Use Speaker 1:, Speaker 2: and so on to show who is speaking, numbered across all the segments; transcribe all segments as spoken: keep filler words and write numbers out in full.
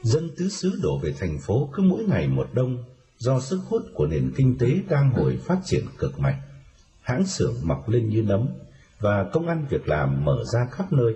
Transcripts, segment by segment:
Speaker 1: Dân tứ xứ đổ về thành phố cứ mỗi ngày một đông do sức hút của nền kinh tế đang hồi phát triển cực mạnh. Hãng xưởng mọc lên như nấm và công ăn việc làm mở ra khắp nơi.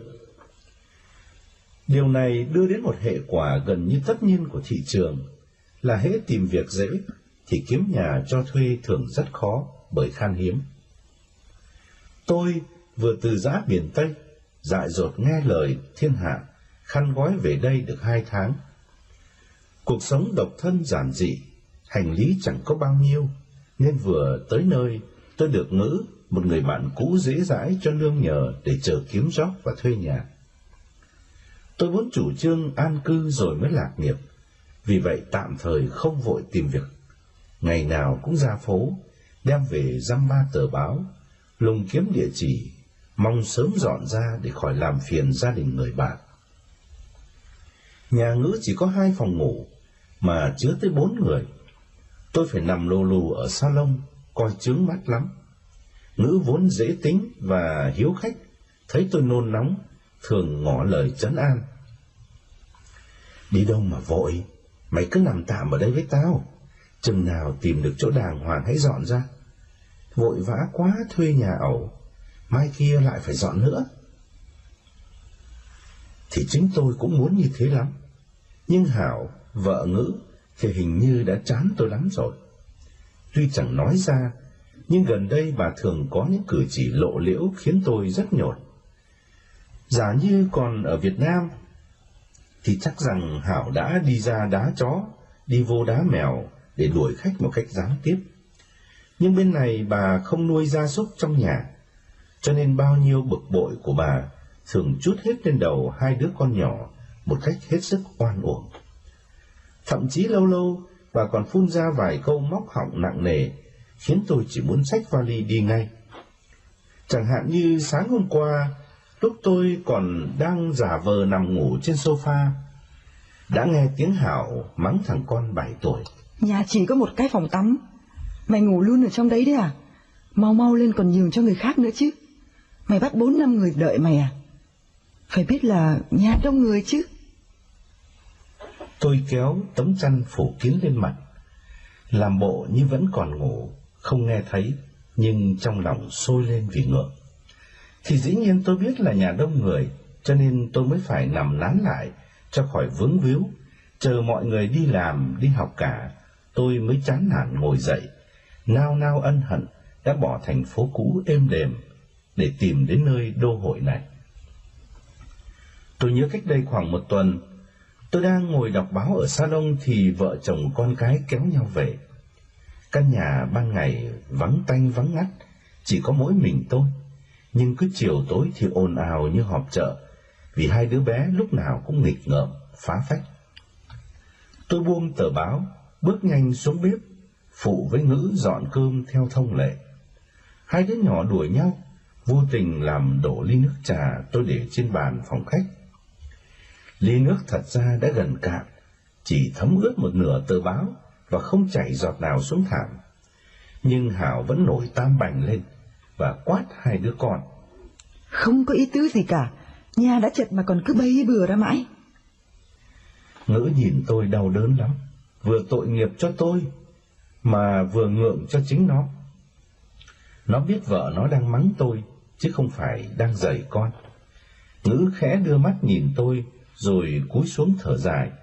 Speaker 1: Điều này đưa đến một hệ quả gần như tất nhiên của thị trường là hễ tìm việc dễ thì kiếm nhà cho thuê thường rất khó bởi khan hiếm. Tôi vừa từ giã biển Tây, dại dột nghe lời thiên hạ, khăn gói về đây được hai tháng. Cuộc sống độc thân giản dị, hành lý chẳng có bao nhiêu, nên vừa tới nơi tôi được Ngữ, một người bạn cũ dễ dãi cho nương nhờ để chờ kiếm job và thuê nhà. Tôi vốn chủ trương an cư rồi mới lạc nghiệp, vì vậy tạm thời không vội tìm việc. Ngày nào cũng ra phố, đem về dăm ba tờ báo, lùng kiếm địa chỉ, mong sớm dọn ra để khỏi làm phiền gia đình người bạn. Nhà Ngữ chỉ có hai phòng ngủ, mà chứa tới bốn người. Tôi phải nằm lù lù ở salon, coi chướng mắt lắm. Ngữ vốn dễ tính và hiếu khách, thấy tôi nôn nóng, thường ngỏ lời trấn an. Đi đâu mà vội, mày cứ nằm tạm ở đây với tao, chừng nào tìm được chỗ đàng hoàng hãy dọn ra. Vội vã quá thuê nhà ẩu, mai kia lại phải dọn nữa. Thì chính tôi cũng muốn như thế lắm, nhưng Hảo, vợ Ngữ, thì hình như đã chán tôi lắm rồi. Tuy chẳng nói ra, nhưng gần đây bà thường có những cử chỉ lộ liễu khiến tôi rất nhột. Giả như còn ở Việt Nam, thì chắc rằng Hảo đã đi ra đá chó, đi vô đá mèo để đuổi khách một cách gián tiếp. Nhưng bên này bà không nuôi gia súc trong nhà, cho nên bao nhiêu bực bội của bà thường trút hết lên đầu hai đứa con nhỏ một cách hết sức oan uổng. Thậm chí lâu lâu bà còn phun ra vài câu móc họng nặng nề, khiến tôi chỉ muốn xách vali đi ngay. Chẳng hạn như sáng hôm qua, lúc tôi còn đang giả vờ nằm ngủ trên sofa, đã nghe tiếng Hảo mắng thằng con bảy tuổi.
Speaker 2: Nhà chỉ có một cái phòng tắm, mày ngủ luôn ở trong đấy đấy à? Mau mau lên còn nhường cho người khác nữa chứ. Mày bắt bốn năm người đợi mày à? Phải biết là nhà đông người chứ.
Speaker 1: Tôi kéo tấm chăn phủ kín lên mặt, làm bộ như vẫn còn ngủ, không nghe thấy, nhưng trong lòng sôi lên vì ngượng. Thì dĩ nhiên tôi biết là nhà đông người, cho nên tôi mới phải nằm nán lại cho khỏi vướng víu, chờ mọi người đi làm, đi học cả, tôi mới chán nản ngồi dậy, nao nao ân hận đã bỏ thành phố cũ êm đềm để tìm đến nơi đô hội này. Tôi nhớ cách đây khoảng một tuần, tôi đang ngồi đọc báo ở salon thì vợ chồng con cái kéo nhau về. Căn nhà ban ngày vắng tanh vắng ngắt, chỉ có mỗi mình tôi, nhưng cứ chiều tối thì ồn ào như họp chợ, vì hai đứa bé lúc nào cũng nghịch ngợm, phá phách. Tôi buông tờ báo, bước nhanh xuống bếp, phụ với Ngữ dọn cơm theo thông lệ. Hai đứa nhỏ đuổi nhau, vô tình làm đổ ly nước trà tôi để trên bàn phòng khách. Ly nước thật ra đã gần cạn, chỉ thấm ướt một nửa tờ báo và không chảy giọt nào xuống thảm. Nhưng Hảo vẫn nổi tam bành lên và quát hai đứa con.
Speaker 2: Không có ý tứ gì cả, nhà đã chật mà còn cứ bấy bừa ra mãi.
Speaker 1: Ngữ nhìn tôi đau đớn lắm, vừa tội nghiệp cho tôi mà vừa ngượng cho chính nó. Nó biết vợ nó đang mắng tôi chứ không phải đang giày con. Ngữ khẽ đưa mắt nhìn tôi rồi cúi xuống thở dài.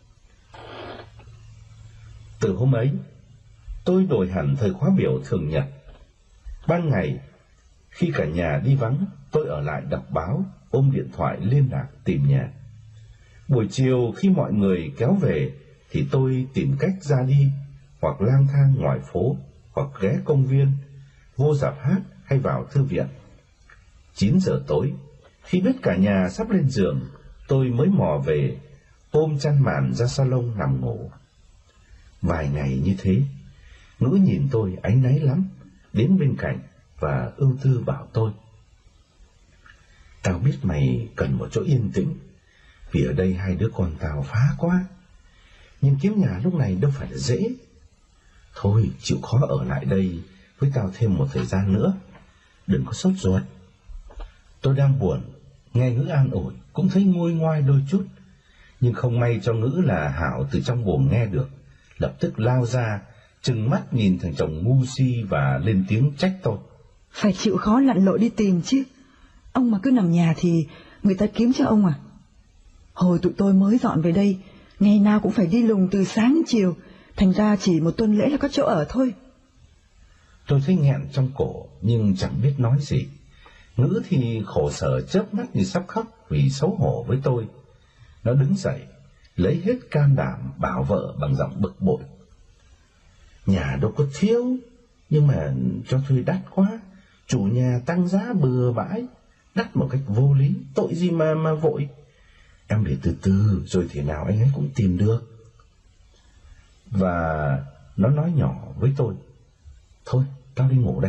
Speaker 1: Từ hôm ấy, tôi đổi hẳn thời khóa biểu thường nhật. Ban ngày, khi cả nhà đi vắng, tôi ở lại đọc báo, ôm điện thoại liên lạc tìm nhà. Buổi chiều khi mọi người kéo về thì tôi tìm cách ra đi, hoặc lang thang ngoài phố, hoặc ghé công viên, vô rạp hát hay vào thư viện. Chín giờ tối, khi biết cả nhà sắp lên giường, tôi mới mò về, ôm chăn màn ra salon nằm ngủ. Vài ngày như thế, Ngữ nhìn tôi áy náy lắm, đến bên cạnh và ưu tư bảo tôi. Tao biết mày cần một chỗ yên tĩnh, vì ở đây hai đứa con tao phá quá. Nhưng kiếm nhà lúc này đâu phải là dễ. Thôi chịu khó ở lại đây với tao thêm một thời gian nữa, đừng có sốt ruột. Tôi đang buồn, nghe Ngữ an ủi cũng thấy nguôi ngoai đôi chút, Nhưng không may cho Ngữ là Hảo từ trong buồng nghe được, lập tức lao ra, trừng mắt nhìn thằng chồng ngu si và lên tiếng trách tôi.
Speaker 2: Phải chịu khó lặn lội đi tìm chứ. Ông mà cứ nằm nhà thì người ta kiếm cho ông à? Hồi tụi tôi mới dọn về đây, ngày nào cũng phải đi lùng từ sáng đến chiều, thành ra chỉ một tuần lễ là có chỗ ở thôi.
Speaker 1: Tôi thấy nghẹn trong cổ nhưng chẳng biết nói gì. Ngữ thì khổ sở chớp mắt như sắp khóc vì xấu hổ với tôi. Nó đứng dậy, lấy hết can đảm bảo vợ bằng giọng bực bội. Nhà đâu có thiếu, nhưng mà cho thuê đắt quá, chủ nhà tăng giá bừa bãi, đắt một cách vô lý, tội gì mà mà vội. Em để từ từ, rồi thế nào anh ấy cũng tìm được. Và nó nói nhỏ với tôi, thôi, tao đi ngủ đây.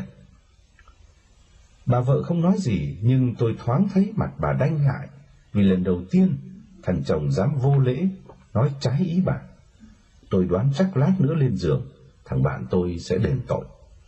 Speaker 1: Bà vợ không nói gì, nhưng tôi thoáng thấy mặt bà đanh lại, vì lần đầu tiên thằng chồng dám vô lễ, nói trái ý bà. Tôi đoán chắc lát nữa lên giường, thằng bạn tôi sẽ đền tội.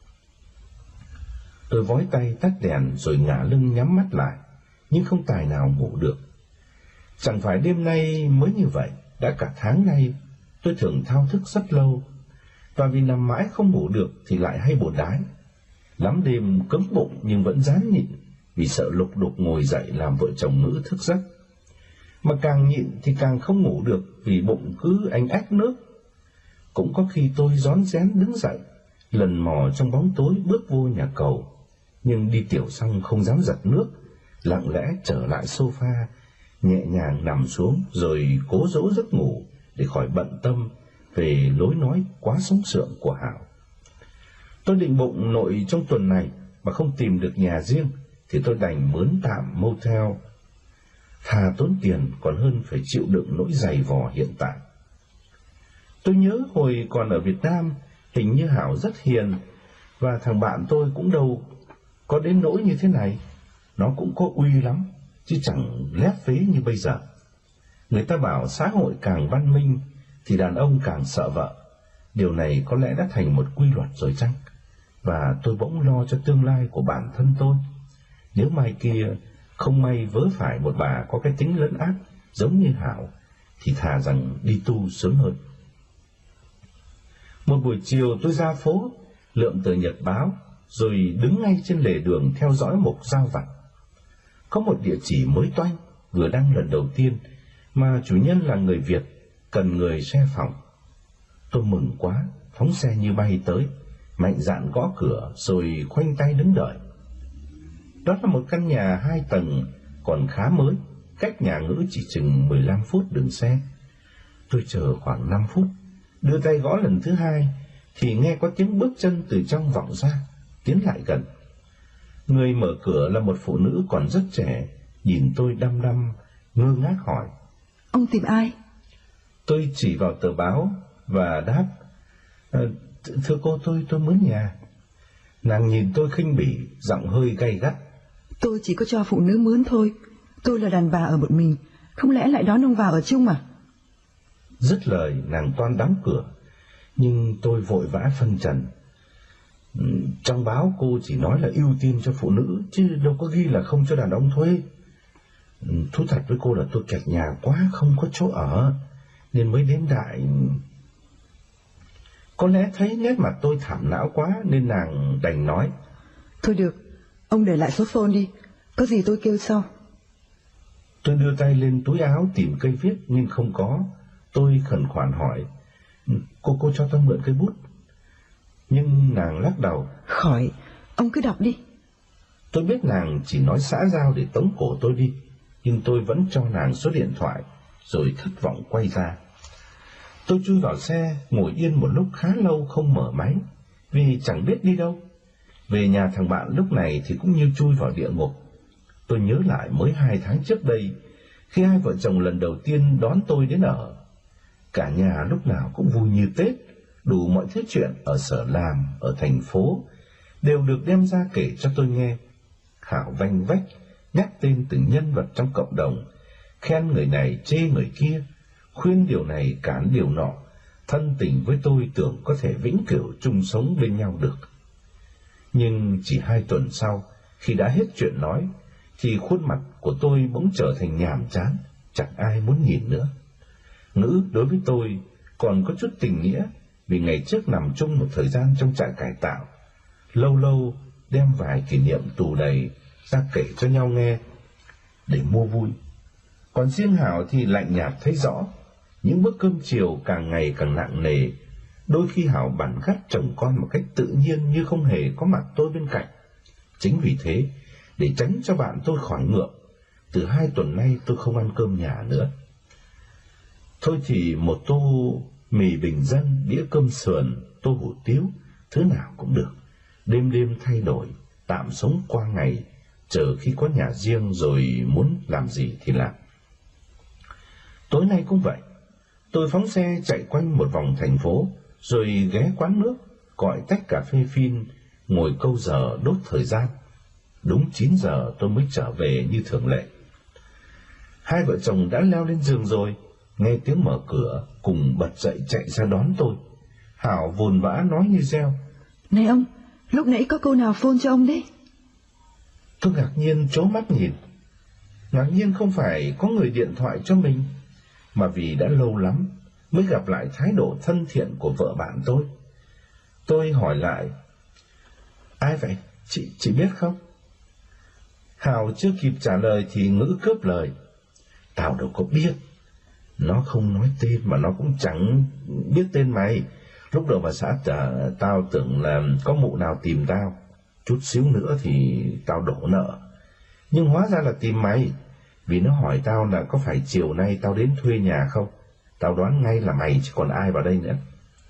Speaker 1: Tôi vói tay tắt đèn rồi ngả lưng nhắm mắt lại, nhưng không tài nào ngủ được. Chẳng phải đêm nay mới như vậy, đã cả tháng nay tôi thường thao thức rất lâu, và vì nằm mãi không ngủ được thì lại hay buồn đái. Lắm đêm cấm bụng nhưng vẫn ráng nhịn, vì sợ lục đục ngồi dậy làm vợ chồng Ngữ thức giấc. Mà càng nhịn thì càng không ngủ được, vì bụng cứ ánh ách nước. Cũng có khi tôi rón rén đứng dậy, lần mò trong bóng tối bước vô nhà cầu, nhưng đi tiểu xong không dám giật nước, lặng lẽ trở lại sofa, nhẹ nhàng nằm xuống rồi cố dỗ giấc ngủ để khỏi bận tâm về lối nói quá sống sượng của Hảo. Tôi định bụng nội trong tuần này mà không tìm được nhà riêng thì tôi đành mướn tạm motel. Thà tốn tiền còn hơn phải chịu đựng nỗi dày vò hiện tại. Tôi nhớ hồi còn ở Việt Nam, hình như Hảo rất hiền, và thằng bạn tôi cũng đâu có đến nỗi như thế này. Nó cũng có uy lắm, chứ chẳng lép vế như bây giờ. Người ta bảo xã hội càng văn minh thì đàn ông càng sợ vợ. Điều này có lẽ đã thành một quy luật rồi chăng? Và tôi bỗng lo cho tương lai của bản thân tôi. Nếu mai kia không may vớ phải một bà có cái tính lấn ác giống như Hảo, thì thà rằng đi tu sớm hơn. Một buổi chiều tôi ra phố, lượm tờ nhật báo, rồi đứng ngay trên lề đường theo dõi mục giao vặt. Có một địa chỉ mới toanh, vừa đăng lần đầu tiên, mà chủ nhân là người Việt, cần người xe phòng. Tôi mừng quá, phóng xe như bay tới, mạnh dạn gõ cửa rồi khoanh tay đứng đợi. Đó là một căn nhà hai tầng, còn khá mới, cách nhà Ngữ chỉ chừng mười lăm phút đường xe. Tôi chờ khoảng năm phút, đưa tay gõ lần thứ hai, thì nghe có tiếng bước chân từ trong vọng ra, tiến lại gần. Người mở cửa là một phụ nữ còn rất trẻ, nhìn tôi đăm đăm, ngơ ngác hỏi:
Speaker 2: Ông tìm ai?
Speaker 1: Tôi chỉ vào tờ báo và đáp: à, thưa cô, tôi tôi mướn nhà. Nàng nhìn tôi khinh bỉ, giọng hơi gay gắt:
Speaker 2: Tôi chỉ có cho phụ nữ mướn thôi, tôi là đàn bà ở một mình, không lẽ lại đón ông vào ở chung à?
Speaker 1: Dứt lời nàng toan đóng cửa, nhưng tôi vội vã phân trần: trong báo cô chỉ nói là ưu tiên cho phụ nữ, chứ đâu có ghi là không cho đàn ông thuê. Thú thật với cô là tôi kẹt nhà quá, không có chỗ ở, nên mới đến đại. Có lẽ thấy nét mặt tôi thảm não quá nên nàng đành nói:
Speaker 2: Thôi được, ông để lại số phone đi, có gì tôi kêu sau.
Speaker 1: Tôi đưa tay lên túi áo tìm cây viết nhưng không có. Tôi khẩn khoản hỏi: Cô cô cho tôi mượn cây bút. Nhưng nàng lắc đầu:
Speaker 2: Khỏi, ông cứ đọc đi.
Speaker 1: Tôi biết nàng chỉ nói xã giao để tống cổ tôi đi, nhưng tôi vẫn cho nàng số điện thoại, rồi thất vọng quay ra. Tôi chui vào xe, ngồi yên một lúc khá lâu không mở máy, vì chẳng biết đi đâu. Về nhà thằng bạn lúc này thì cũng như chui vào địa ngục. Tôi nhớ lại mới hai tháng trước đây, khi hai vợ chồng lần đầu tiên đón tôi đến ở. Cả nhà lúc nào cũng vui như Tết, đủ mọi thứ chuyện ở sở làm, ở thành phố, đều được đem ra kể cho tôi nghe. Hảo vanh vách, nhắc tên từng nhân vật trong cộng đồng, khen người này chê người kia, khuyên điều này cản điều nọ, thân tình với tôi tưởng có thể vĩnh cửu chung sống bên nhau được. Nhưng chỉ hai tuần sau, khi đã hết chuyện nói, thì khuôn mặt của tôi bỗng trở thành nhàm chán, chẳng ai muốn nhìn nữa. Ngữ đối với tôi còn có chút tình nghĩa, vì ngày trước nằm chung một thời gian trong trại cải tạo, lâu lâu đem vài kỷ niệm tù đầy ra kể cho nhau nghe để mua vui. Còn riêng Hảo thì lạnh nhạt thấy rõ, những bữa cơm chiều càng ngày càng nặng nề. Đôi khi Hảo bản gắt chồng con một cách tự nhiên như không hề có mặt tôi bên cạnh. Chính vì thế, để tránh cho bạn tôi khỏi ngượng, từ hai tuần nay tôi không ăn cơm nhà nữa. Thôi thì một tô mì bình dân, đĩa cơm sườn, tô hủ tiếu, thứ nào cũng được. Đêm đêm thay đổi, tạm sống qua ngày, chờ khi có nhà riêng rồi muốn làm gì thì làm. Tối nay cũng vậy, tôi phóng xe chạy quanh một vòng thành phố, rồi ghé quán nước, gọi tách cà phê phin, ngồi câu giờ đốt thời gian. Đúng chín giờ tôi mới trở về như thường lệ. Hai vợ chồng đã leo lên giường rồi, nghe tiếng mở cửa, cùng bật dậy chạy ra đón tôi. Hảo vồn vã nói như reo:
Speaker 2: Này ông, lúc nãy có cô nào phone cho ông đấy?
Speaker 1: Tôi ngạc nhiên trố mắt nhìn. Ngạc nhiên không phải có người điện thoại cho mình, mà vì đã lâu lắm mới gặp lại thái độ thân thiện của vợ bạn tôi. Tôi hỏi lại: Ai vậy? Chị, chị biết không? Hảo chưa kịp trả lời thì Ngữ cướp lời: Tao đâu có biết. Nó không nói tên mà nó cũng chẳng biết tên mày. Lúc đầu bà xã uh, tao tưởng là có mụ nào tìm tao, chút xíu nữa thì tao đổ nợ. Nhưng hóa ra là tìm mày, vì nó hỏi tao là có phải chiều nay tao đến thuê nhà không. Tao đoán ngay là mày chứ còn ai vào đây nữa.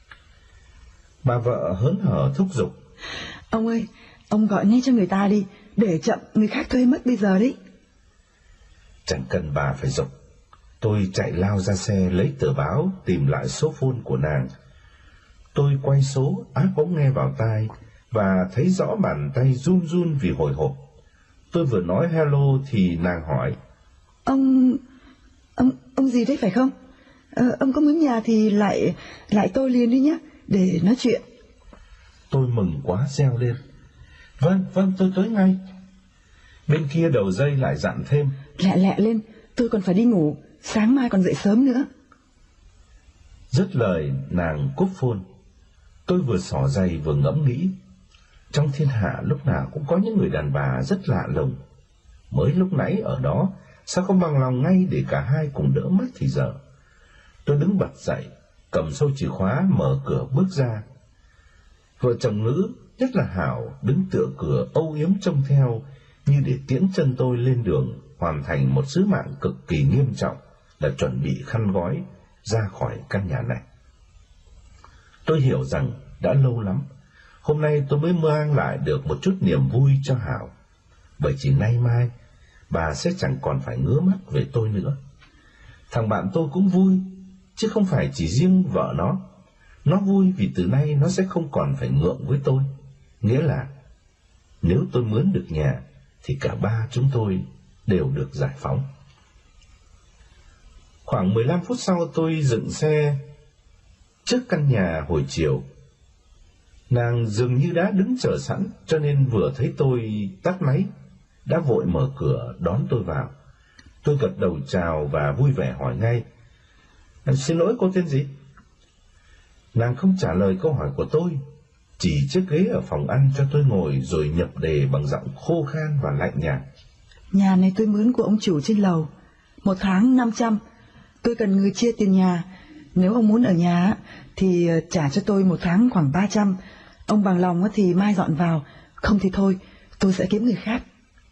Speaker 1: Bà vợ hớn hở thúc giục:
Speaker 2: Ông ơi, ông gọi ngay cho người ta đi, để chậm người khác thuê mất bây giờ đấy.
Speaker 1: Chẳng cần bà phải giục, tôi chạy lao ra xe lấy tờ báo tìm lại số phone của nàng. Tôi quay số, áp ống nghe vào tai và thấy rõ bàn tay run run vì hồi hộp. Tôi vừa nói hello thì nàng hỏi:
Speaker 2: Ông... ông ông gì đấy phải không? Ờ, ông có muốn nhà thì lại lại tôi liền đi nhé, để nói chuyện.
Speaker 1: Tôi mừng quá reo lên: Vâng, vâng, tôi tới ngay. Bên kia đầu dây lại dặn thêm:
Speaker 2: Lẹ lẹ lên, tôi còn phải đi ngủ, sáng mai còn dậy sớm nữa.
Speaker 1: Dứt lời nàng cúp phone. Tôi vừa xỏ giày vừa ngẫm nghĩ, trong thiên hạ lúc nào cũng có những người đàn bà rất lạ lùng. Mới lúc nãy ở đó, sao không bằng lòng ngay để cả hai cùng đỡ mất thì giờ. Tôi đứng bật dậy, cầm sâu chìa khóa mở cửa bước ra. Vợ chồng Ngữ, nhất là Hảo, đứng tựa cửa âu yếm trông theo, như để tiễn chân tôi lên đường hoàn thành một sứ mạng cực kỳ nghiêm trọng, là chuẩn bị khăn gói ra khỏi căn nhà này. Tôi hiểu rằng đã lâu lắm, hôm nay tôi mới mang lại được một chút niềm vui cho Hảo, bởi chỉ nay mai bà sẽ chẳng còn phải ngứa mắt về tôi nữa. Thằng bạn tôi cũng vui, chứ không phải chỉ riêng vợ nó. Nó vui vì từ nay nó sẽ không còn phải ngượng với tôi. Nghĩa là nếu tôi mướn được nhà thì cả ba chúng tôi đều được giải phóng. Khoảng mười lăm phút sau tôi dựng xe trước căn nhà hồi chiều. Nàng dường như đã đứng chờ sẵn, cho nên vừa thấy tôi tắt máy đã vội mở cửa đón tôi vào. Tôi gật đầu chào và vui vẻ hỏi ngay: Xin lỗi, cô tên gì? Nàng không trả lời câu hỏi của tôi, chỉ chiếc ghế ở phòng ăn cho tôi ngồi rồi nhập đề bằng giọng khô khan và lạnh nhạt:
Speaker 2: Nhà này tôi mướn của ông chủ trên lầu, một tháng năm trăm. Tôi cần người chia tiền nhà. Nếu ông muốn ở nhà thì trả cho tôi một tháng khoảng ba trăm. Ông bằng lòng thì mai dọn vào, không thì thôi, tôi sẽ kiếm người khác.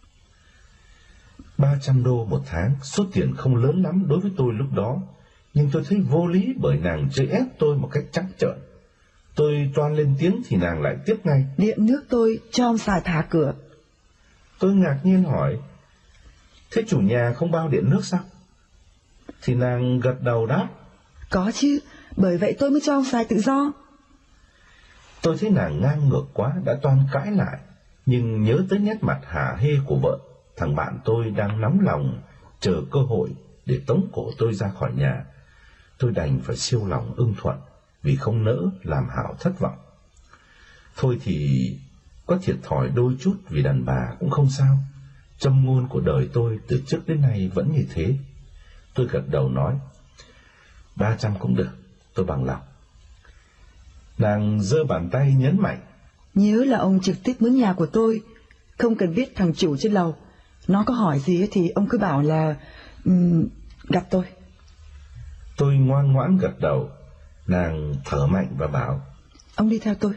Speaker 1: Ba trăm đô một tháng, số tiền không lớn lắm đối với tôi lúc đó, nhưng tôi thấy vô lý bởi nàng chơi ép tôi một cách trắng trợn. Tôi toan lên tiếng thì nàng lại tiếp ngay:
Speaker 2: Điện nước tôi cho ông xài thả cửa.
Speaker 1: Tôi ngạc nhiên hỏi: Thế chủ nhà không bao điện nước sao? Thì nàng gật đầu đáp:
Speaker 2: Có chứ, bởi vậy tôi mới cho ông xài tự do.
Speaker 1: Tôi thấy nàng ngang ngược quá, đã toan cãi lại, nhưng nhớ tới nét mặt hả hê của vợ, thằng bạn tôi đang nóng lòng chờ cơ hội để tống cổ tôi ra khỏi nhà. Tôi đành phải siêu lòng ưng thuận, vì không nỡ làm Hảo thất vọng. Thôi thì có thiệt thòi đôi chút vì đàn bà cũng không sao. Châm ngôn của đời tôi từ trước đến nay vẫn như thế. Tôi gật đầu nói: Ba trăm cũng được, tôi bằng lòng. Nàng giơ bàn tay nhấn mạnh.
Speaker 2: Nhớ là ông trực tiếp mướn nhà của tôi, không cần biết thằng chủ trên lầu. Nó có hỏi gì thì ông cứ bảo là um, gặp tôi.
Speaker 1: Tôi ngoan ngoãn gật đầu. Nàng thở mạnh và bảo,
Speaker 2: ông đi theo tôi.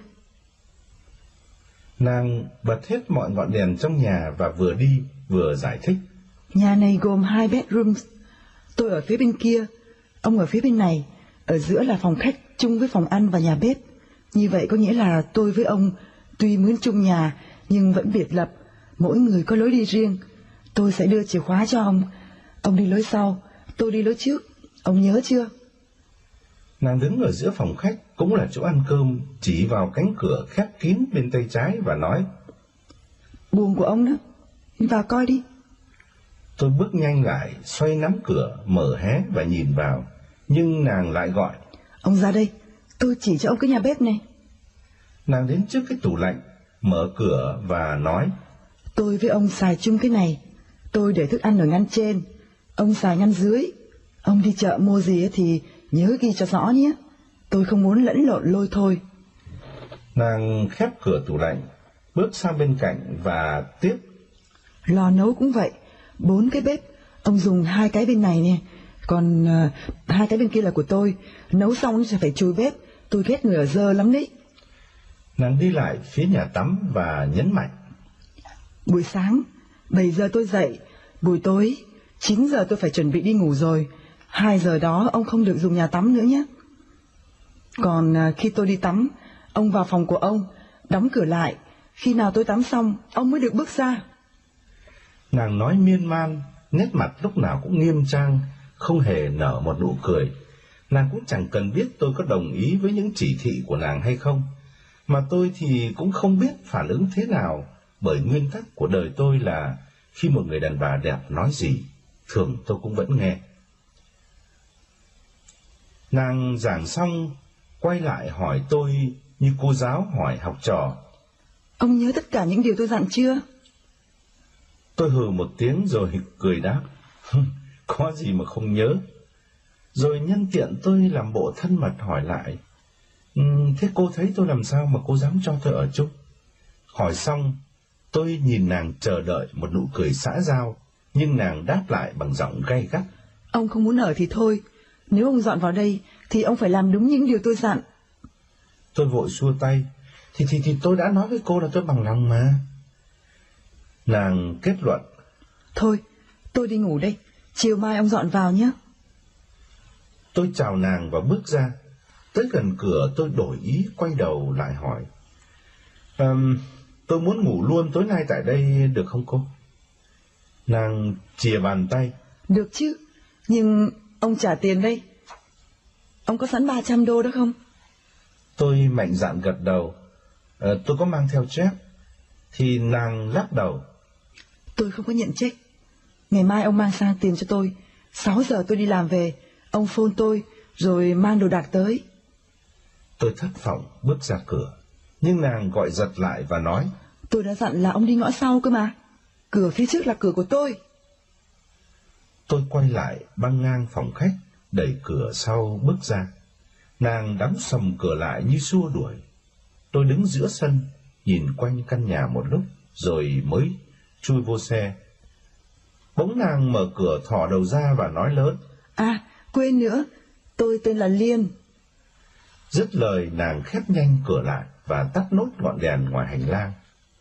Speaker 1: Nàng bật hết mọi ngọn đèn trong nhà và vừa đi vừa giải thích.
Speaker 2: Nhà này gồm hai bedrooms. Tôi ở phía bên kia, ông ở phía bên này. Ở giữa là phòng khách chung với phòng ăn và nhà bếp. Như vậy có nghĩa là tôi với ông tuy mướn chung nhà nhưng vẫn biệt lập, mỗi người có lối đi riêng. Tôi sẽ đưa chìa khóa cho ông. Ông đi lối sau, tôi đi lối trước. Ông nhớ chưa?
Speaker 1: Nàng đứng ở giữa phòng khách, cũng là chỗ ăn cơm, chỉ vào cánh cửa khép kín bên tay trái và nói,
Speaker 2: buồng của ông đó, vào coi đi.
Speaker 1: Tôi bước nhanh lại, xoay nắm cửa, mở hé và nhìn vào, nhưng nàng lại gọi,
Speaker 2: ông ra đây, tôi chỉ cho ông cái nhà bếp này.
Speaker 1: Nàng đến trước cái tủ lạnh, mở cửa và nói,
Speaker 2: tôi với ông xài chung cái này. Tôi để thức ăn ở ngăn trên, ông xài ngăn dưới. Ông đi chợ mua gì thì nhớ ghi cho rõ nhé. Tôi không muốn lẫn lộn lôi thôi.
Speaker 1: Nàng khép cửa tủ lạnh, bước sang bên cạnh và tiếp.
Speaker 2: Lò nấu cũng vậy, bốn cái bếp. Ông dùng hai cái bên này nè, còn uh, hai cái bên kia là của tôi. Nấu xong sẽ phải chùi bếp. Tôi ghét người ở dơ lắm đấy.
Speaker 1: Nàng đi lại phía nhà tắm và nhấn mạnh.
Speaker 2: Buổi sáng bảy giờ tôi dậy, buổi tối chín giờ tôi phải chuẩn bị đi ngủ rồi. Hai giờ đó ông không được dùng nhà tắm nữa nhé. Còn uh, khi tôi đi tắm, ông vào phòng của ông, đóng cửa lại. Khi nào tôi tắm xong, ông mới được bước ra.
Speaker 1: Nàng nói miên man, nét mặt lúc nào cũng nghiêm trang, không hề nở một nụ cười. Nàng cũng chẳng cần biết tôi có đồng ý với những chỉ thị của nàng hay không, mà tôi thì cũng không biết phản ứng thế nào, bởi nguyên tắc của đời tôi là khi một người đàn bà đẹp nói gì, thường tôi cũng vẫn nghe. Nàng giảng xong, quay lại hỏi tôi như cô giáo hỏi học trò.
Speaker 2: Ông nhớ tất cả những điều tôi dặn chưa?
Speaker 1: Tôi hừ một tiếng rồi cười đáp. Có gì mà không nhớ. Rồi nhân tiện tôi làm bộ thân mật hỏi lại. Um, thế cô thấy tôi làm sao mà cô dám cho tôi ở chung? Hỏi xong, tôi nhìn nàng chờ đợi một nụ cười xã giao, nhưng nàng đáp lại bằng giọng gay gắt.
Speaker 2: Ông không muốn ở thì thôi. Nếu ông dọn vào đây thì ông phải làm đúng những điều tôi dặn.
Speaker 1: Tôi vội xua tay. Thì, thì, thì tôi đã nói với cô là tôi bằng lòng mà. Nàng kết luận.
Speaker 2: Thôi, tôi đi ngủ đây. Chiều mai ông dọn vào nhé.
Speaker 1: Tôi chào nàng và bước ra. Tới gần cửa tôi đổi ý, quay đầu lại hỏi. Um, tôi muốn ngủ luôn tối nay tại đây được không cô? Nàng chìa bàn tay.
Speaker 2: Được chứ, nhưng ông trả tiền đây. Ông có sẵn ba trăm đô đó không?
Speaker 1: Tôi mạnh dạn gật đầu. À, tôi có mang theo check. Thì nàng lắc đầu.
Speaker 2: Tôi không có nhận check. Ngày mai ông mang sang tiền cho tôi. Sáu giờ tôi đi làm về, ông phone tôi rồi mang đồ đạc tới.
Speaker 1: Tôi thất vọng bước ra cửa, nhưng nàng gọi giật lại và nói.
Speaker 2: Tôi đã dặn là ông đi ngõ sau cơ mà. Cửa phía trước là cửa của tôi.
Speaker 1: Tôi quay lại băng ngang phòng khách, đẩy cửa sau bước ra. Nàng đóng sầm cửa lại như xua đuổi. Tôi đứng giữa sân, nhìn quanh căn nhà một lúc, rồi mới chui vô xe. Bỗng nàng mở cửa thò đầu ra và nói lớn. À,
Speaker 2: quên nữa, tôi tên là Liên.
Speaker 1: Dứt lời nàng khép nhanh cửa lại và tắt nốt ngọn đèn ngoài hành lang.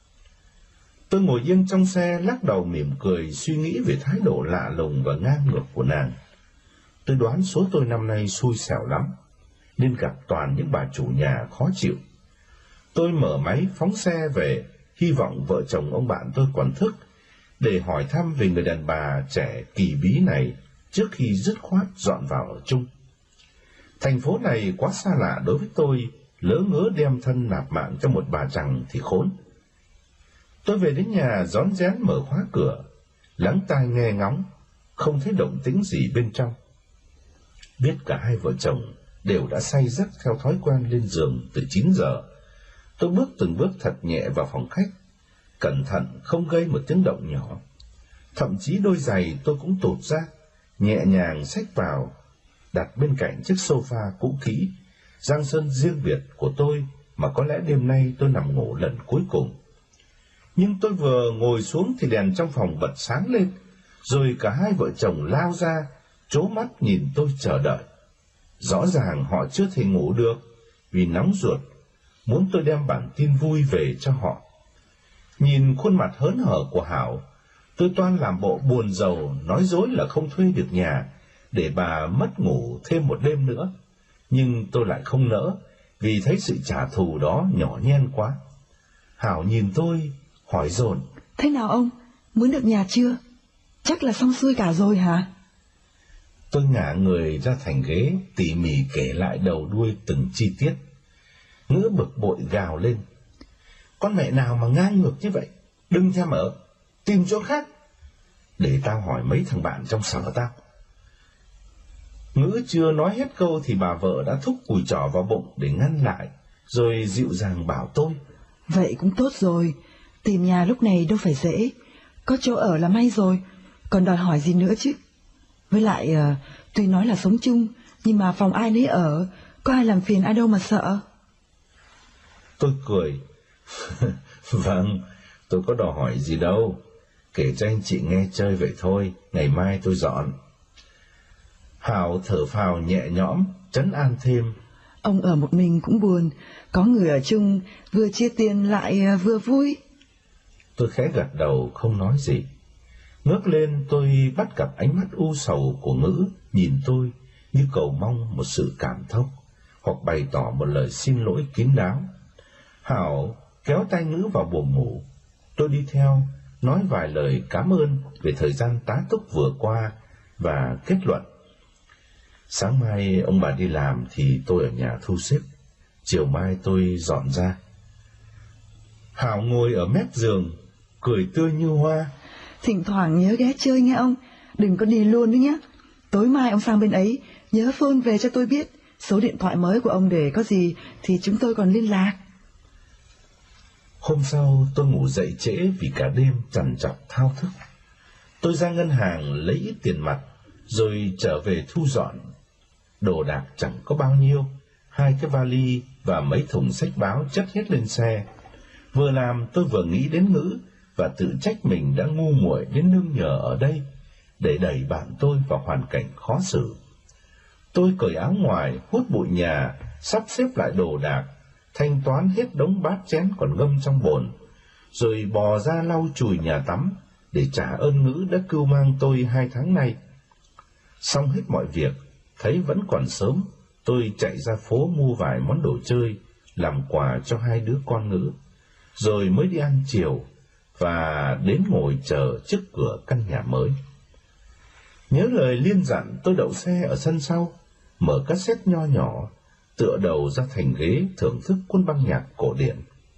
Speaker 1: Tôi ngồi yên trong xe, lắc đầu mỉm cười, suy nghĩ về thái độ lạ lùng và ngang ngược của nàng. Tôi đoán số tôi năm nay xui xẻo lắm, nên gặp toàn những bà chủ nhà khó chịu. Tôi mở máy phóng xe về, hy vọng vợ chồng ông bạn tôi còn thức, để hỏi thăm về người đàn bà trẻ kỳ bí này trước khi dứt khoát dọn vào ở chung. Thành phố này quá xa lạ đối với tôi, lỡ ngớ đem thân nạp mạng cho một bà chằng thì khốn. Tôi về đến nhà rón rén mở khóa cửa, lắng tai nghe ngóng, không thấy động tĩnh gì bên trong. Biết cả hai vợ chồng đều đã say giấc theo thói quen lên giường từ chín giờ. Tôi bước từng bước thật nhẹ vào phòng khách, cẩn thận không gây một tiếng động nhỏ. Thậm chí đôi giày tôi cũng tụt ra, nhẹ nhàng xách vào. đặt bên cạnh chiếc sofa cũ kỹ, giang sơn riêng biệt của tôi mà có lẽ đêm nay tôi nằm ngủ lần cuối cùng. Nhưng tôi vừa ngồi xuống thì đèn trong phòng bật sáng lên, rồi cả hai vợ chồng lao ra, trố mắt nhìn tôi chờ đợi. Rõ ràng họ chưa thể ngủ được vì nóng ruột, muốn tôi đem bản tin vui về cho họ. Nhìn khuôn mặt hớn hở của Hảo, tôi toan làm bộ buồn rầu, nói dối là không thuê được nhà, để bà mất ngủ thêm một đêm nữa. Nhưng tôi lại không nỡ, vì thấy sự trả thù đó nhỏ nhen quá. Hảo nhìn tôi, hỏi dồn:
Speaker 2: Thế nào ông, muốn được nhà chưa? Chắc là xong xuôi cả rồi hả?
Speaker 1: Tôi ngả người ra thành ghế, tỉ mỉ kể lại đầu đuôi từng chi tiết. Ngữ bực bội gào lên: Con mẹ nào mà ngang ngược như vậy? Đừng thèm ở, tìm chỗ khác. Để tao hỏi mấy thằng bạn trong sở tao. Ngữ chưa nói hết câu thì bà vợ đã thúc cùi trỏ vào bụng để ngăn lại, rồi dịu dàng bảo tôi:
Speaker 2: Vậy cũng tốt rồi, tìm nhà lúc này đâu phải dễ, có chỗ ở là may rồi, còn đòi hỏi gì nữa chứ. Với lại, uh, tuy nói là sống chung, nhưng mà phòng ai nấy ở, có ai làm phiền ai đâu mà sợ.
Speaker 1: Tôi cười. Vâng, tôi có đòi hỏi gì đâu, kể cho anh chị nghe chơi vậy thôi, ngày mai tôi dọn. Hảo thở phào nhẹ nhõm, trấn an thêm:
Speaker 2: Ông ở một mình cũng buồn, có người ở chung, vừa chia tiền lại vừa vui.
Speaker 1: Tôi khẽ gật đầu không nói gì. Ngước lên tôi bắt gặp ánh mắt u sầu của Ngữ nhìn tôi như cầu mong một sự cảm thông, hoặc bày tỏ một lời xin lỗi kín đáo. Hảo kéo tay Ngữ vào buồng ngủ. Tôi đi theo, nói vài lời cảm ơn về thời gian tá túc vừa qua và kết luận: Sáng mai ông bà đi làm thì tôi ở nhà thu xếp, chiều mai tôi dọn ra. Hảo ngồi ở mép giường, cười tươi như hoa:
Speaker 2: Thỉnh thoảng nhớ ghé chơi nghe ông, đừng có đi luôn nữa nhé. Tối mai ông sang bên ấy, nhớ phone về cho tôi biết số điện thoại mới của ông, để có gì thì chúng tôi còn liên lạc.
Speaker 1: Hôm sau tôi ngủ dậy trễ vì cả đêm trằn trọc thao thức. Tôi ra ngân hàng lấy ít tiền mặt, rồi trở về thu dọn. Đồ đạc chẳng có bao nhiêu, hai cái vali và mấy thùng sách báo chất hết lên xe. Vừa làm tôi vừa nghĩ đến Ngữ và tự trách mình đã ngu muội đến nương nhờ ở đây để đẩy bạn tôi vào hoàn cảnh khó xử. Tôi cởi áo ngoài, hút bụi nhà, sắp xếp lại đồ đạc, thanh toán hết đống bát chén còn ngâm trong bồn, rồi bò ra lau chùi nhà tắm để trả ơn Ngữ đã cưu mang tôi hai tháng nay. Xong hết mọi việc, thấy vẫn còn sớm, tôi chạy ra phố mua vài món đồ chơi làm quà cho hai đứa con Ngữ, rồi mới đi ăn chiều và đến ngồi chờ trước cửa căn nhà mới. Nhớ lời Liên dặn, tôi đậu xe ở sân sau, mở cassette nho nhỏ, tựa đầu ra thành ghế thưởng thức cuốn băng nhạc cổ điển.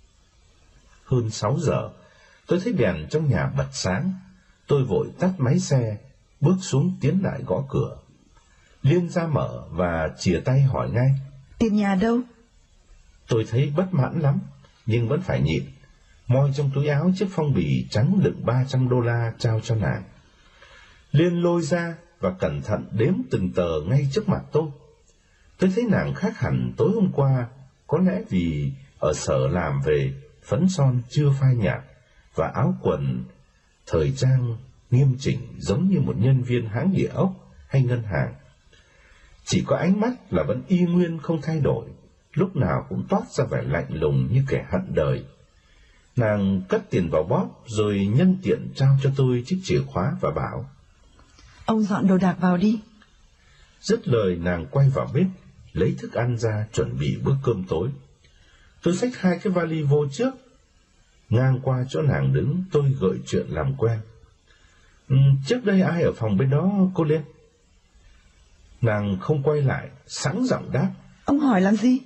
Speaker 1: Hơn sáu giờ, tôi thấy đèn trong nhà bật sáng. Tôi vội tắt máy xe, bước xuống tiến lại gõ cửa. Liên ra mở và chìa tay hỏi ngay:
Speaker 2: Tìm nhà đâu?
Speaker 1: Tôi thấy bất mãn lắm, nhưng vẫn phải nhịn, moi trong túi áo chiếc phong bì trắng đựng ba trăm đô la trao cho nàng. Liên lôi ra và cẩn thận đếm từng tờ ngay trước mặt tôi. Tôi thấy nàng khác hẳn tối hôm qua, có lẽ vì ở sở làm về, phấn son chưa phai nhạt và áo quần thời trang nghiêm chỉnh giống như một nhân viên hãng địa ốc hay ngân hàng. Chỉ có ánh mắt là vẫn y nguyên không thay đổi, lúc nào cũng toát ra vẻ lạnh lùng như kẻ hận đời. Nàng cất tiền vào bóp rồi nhân tiện trao cho tôi chiếc chìa khóa và bảo:
Speaker 2: Ông dọn đồ đạc vào đi.
Speaker 1: Dứt lời nàng quay vào bếp, lấy thức ăn ra chuẩn bị bữa cơm tối. Tôi xách hai cái vali vô trước. Ngang qua chỗ nàng đứng, tôi gợi chuyện làm quen: ừ, Trước đây ai ở phòng bên đó cô Liên? Nàng không quay lại, sẵn giọng đáp:
Speaker 2: Ông hỏi làm gì?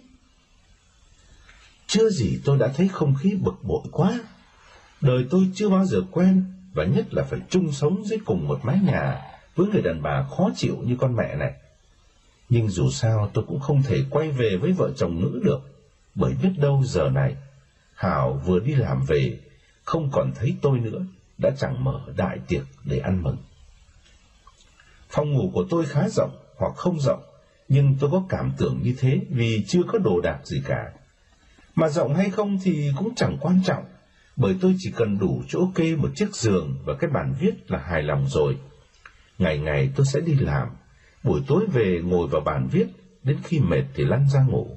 Speaker 1: Chưa gì tôi đã thấy không khí bực bội quá. Đời tôi chưa bao giờ quen, và nhất là phải chung sống dưới cùng một mái nhà với người đàn bà khó chịu như con mẹ này. Nhưng dù sao tôi cũng không thể quay về với vợ chồng Ngữ được, bởi biết đâu giờ này Hảo vừa đi làm về, không còn thấy tôi nữa, đã chẳng mở đại tiệc để ăn mừng. Phòng ngủ của tôi khá rộng hoặc không rộng, nhưng tôi có cảm tưởng như thế vì chưa có đồ đạc gì cả. Mà rộng hay không thì cũng chẳng quan trọng, bởi tôi chỉ cần đủ chỗ kê một chiếc giường và cái bàn viết là hài lòng rồi. Ngày ngày tôi sẽ đi làm, buổi tối về ngồi vào bàn viết, đến khi mệt thì lăn ra ngủ.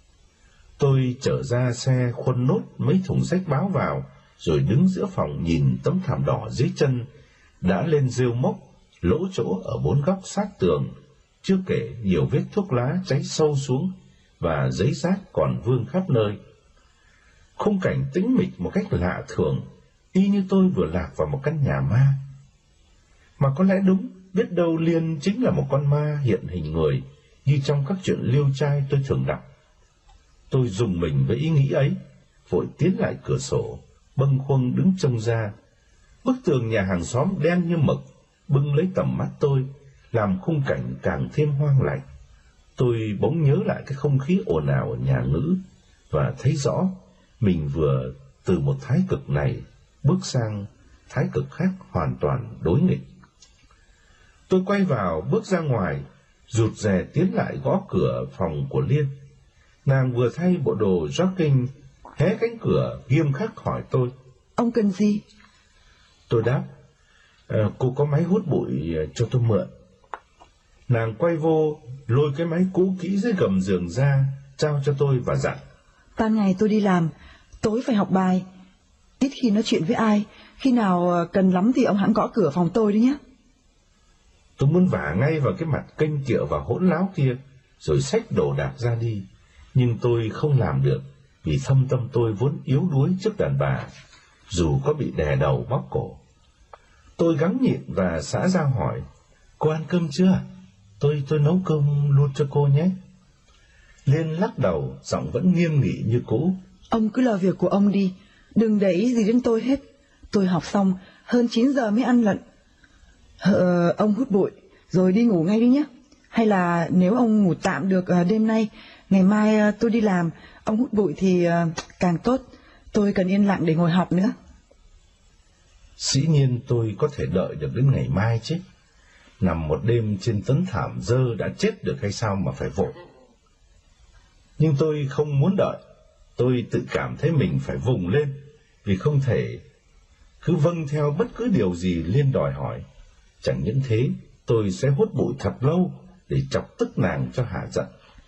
Speaker 1: Tôi chở ra xe khuân nốt mấy thùng sách báo vào, rồi đứng giữa phòng nhìn tấm thảm đỏ dưới chân, đã lên rêu mốc, lỗ chỗ ở bốn góc sát tường, chưa kể nhiều vết thuốc lá cháy sâu xuống và giấy rác còn vương khắp nơi. Khung cảnh tĩnh mịch một cách lạ thường, y như tôi vừa lạc vào một căn nhà ma. Mà có lẽ đúng, biết đâu Liên chính là một con ma hiện hình người, như trong các chuyện liêu trai tôi thường đọc. Tôi rùng mình với ý nghĩ ấy, vội tiến lại cửa sổ, bâng khuâng đứng trông ra. Bức tường nhà hàng xóm đen như mực, bưng lấy tầm mắt tôi, làm khung cảnh càng thêm hoang lạnh. Tôi bỗng nhớ lại cái không khí ồn ào ở nhà Ngữ, và thấy rõ mình vừa từ một thái cực này bước sang thái cực khác hoàn toàn đối nghịch. Tôi quay vào, bước ra ngoài, rụt rè tiến lại gõ cửa phòng của Liên. Nàng vừa thay bộ đồ jogging, hé cánh cửa nghiêm khắc hỏi tôi:
Speaker 2: Ông cần gì?
Speaker 1: Tôi đáp: à, cô có máy hút bụi cho tôi mượn. Nàng quay vô, lôi cái máy cũ kỹ dưới gầm giường ra, trao cho tôi và dặn:
Speaker 2: Ban ngày tôi đi làm, tối phải học bài, ít khi nói chuyện với ai, khi nào cần lắm thì ông hãng gõ cửa phòng tôi đấy nhé.
Speaker 1: Tôi muốn vả ngay vào cái mặt kênh kiệu và hỗn láo kia, rồi xách đồ đạc ra đi, nhưng tôi không làm được, vì thâm tâm tôi vốn yếu đuối trước đàn bà, dù có bị đè đầu bóp cổ. Tôi gắng nhịn và xã giao hỏi: Cô ăn cơm chưa? Tôi tôi nấu cơm luôn cho cô nhé. Liên lắc đầu, giọng vẫn nghiêm nghị như cũ:
Speaker 2: Ông cứ lo việc của ông đi, đừng để ý gì đến tôi hết. Tôi học xong hơn chín giờ mới ăn lận. Ờ, ông hút bụi rồi đi ngủ ngay đi nhé. Hay là nếu ông ngủ tạm được đêm nay, ngày mai tôi đi làm, ông hút bụi thì càng tốt. Tôi cần yên lặng để ngồi học nữa.
Speaker 1: Dĩ nhiên tôi có thể đợi được đến ngày mai chứ. Nằm một đêm trên tấm thảm dơ đã chết được hay sao mà phải vội. Nhưng tôi không muốn đợi. Tôi tự cảm thấy mình phải vùng lên, vì không thể cứ vâng theo bất cứ điều gì Liên đòi hỏi. Chẳng những thế, tôi sẽ hút bụi thật lâu để chọc tức nàng cho hả giận.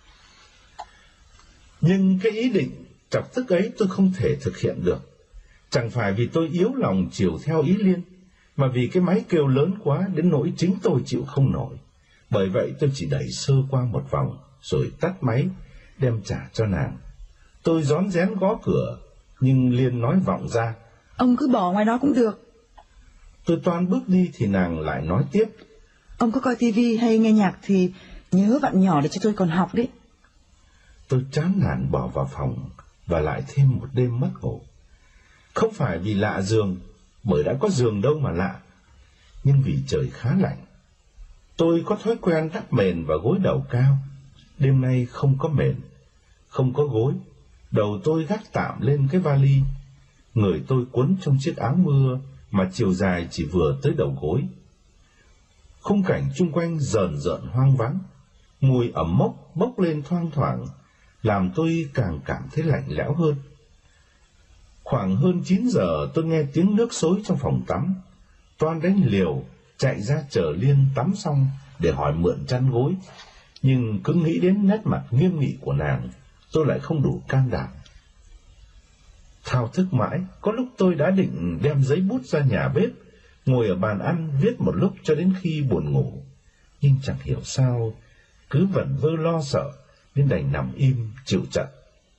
Speaker 1: Nhưng cái ý định chọc tức ấy tôi không thể thực hiện được. Chẳng phải vì tôi yếu lòng chiều theo ý Liên, mà vì cái máy kêu lớn quá đến nỗi chính tôi chịu không nổi. Bởi vậy tôi chỉ đẩy sơ qua một vòng, rồi tắt máy, đem trả cho nàng. Tôi rón rén gõ cửa, nhưng Liên nói vọng ra:
Speaker 2: Ông cứ bỏ ngoài đó cũng được.
Speaker 1: Tôi toan bước đi thì nàng lại nói tiếp:
Speaker 2: Ông có coi tivi hay nghe nhạc thì nhớ vặn nhỏ để cho tôi còn học đấy.
Speaker 1: Tôi chán nản bỏ vào phòng và lại thêm một đêm mất ngủ. Không phải vì lạ giường, bởi đã có giường đâu mà lạ, nhưng vì trời khá lạnh. Tôi có thói quen đắp mền và gối đầu cao. Đêm nay không có mền, không có gối, đầu tôi gác tạm lên cái vali. Người tôi quấn trong chiếc áo mưa mà chiều dài chỉ vừa tới đầu gối. Khung cảnh chung quanh rờn rợn hoang vắng, mùi ẩm mốc bốc lên thoang thoảng, làm tôi càng cảm thấy lạnh lẽo hơn. Khoảng hơn chín giờ tôi nghe tiếng nước xối trong phòng tắm, toan đánh liều chạy ra chờ Liên tắm xong để hỏi mượn chăn gối, nhưng cứ nghĩ đến nét mặt nghiêm nghị của nàng, tôi lại không đủ can đảm. Thao thức mãi, có lúc tôi đã định đem giấy bút ra nhà bếp, ngồi ở bàn ăn viết một lúc cho đến khi buồn ngủ, nhưng chẳng hiểu sao cứ vẩn vơ lo sợ nên đành nằm im chịu trận.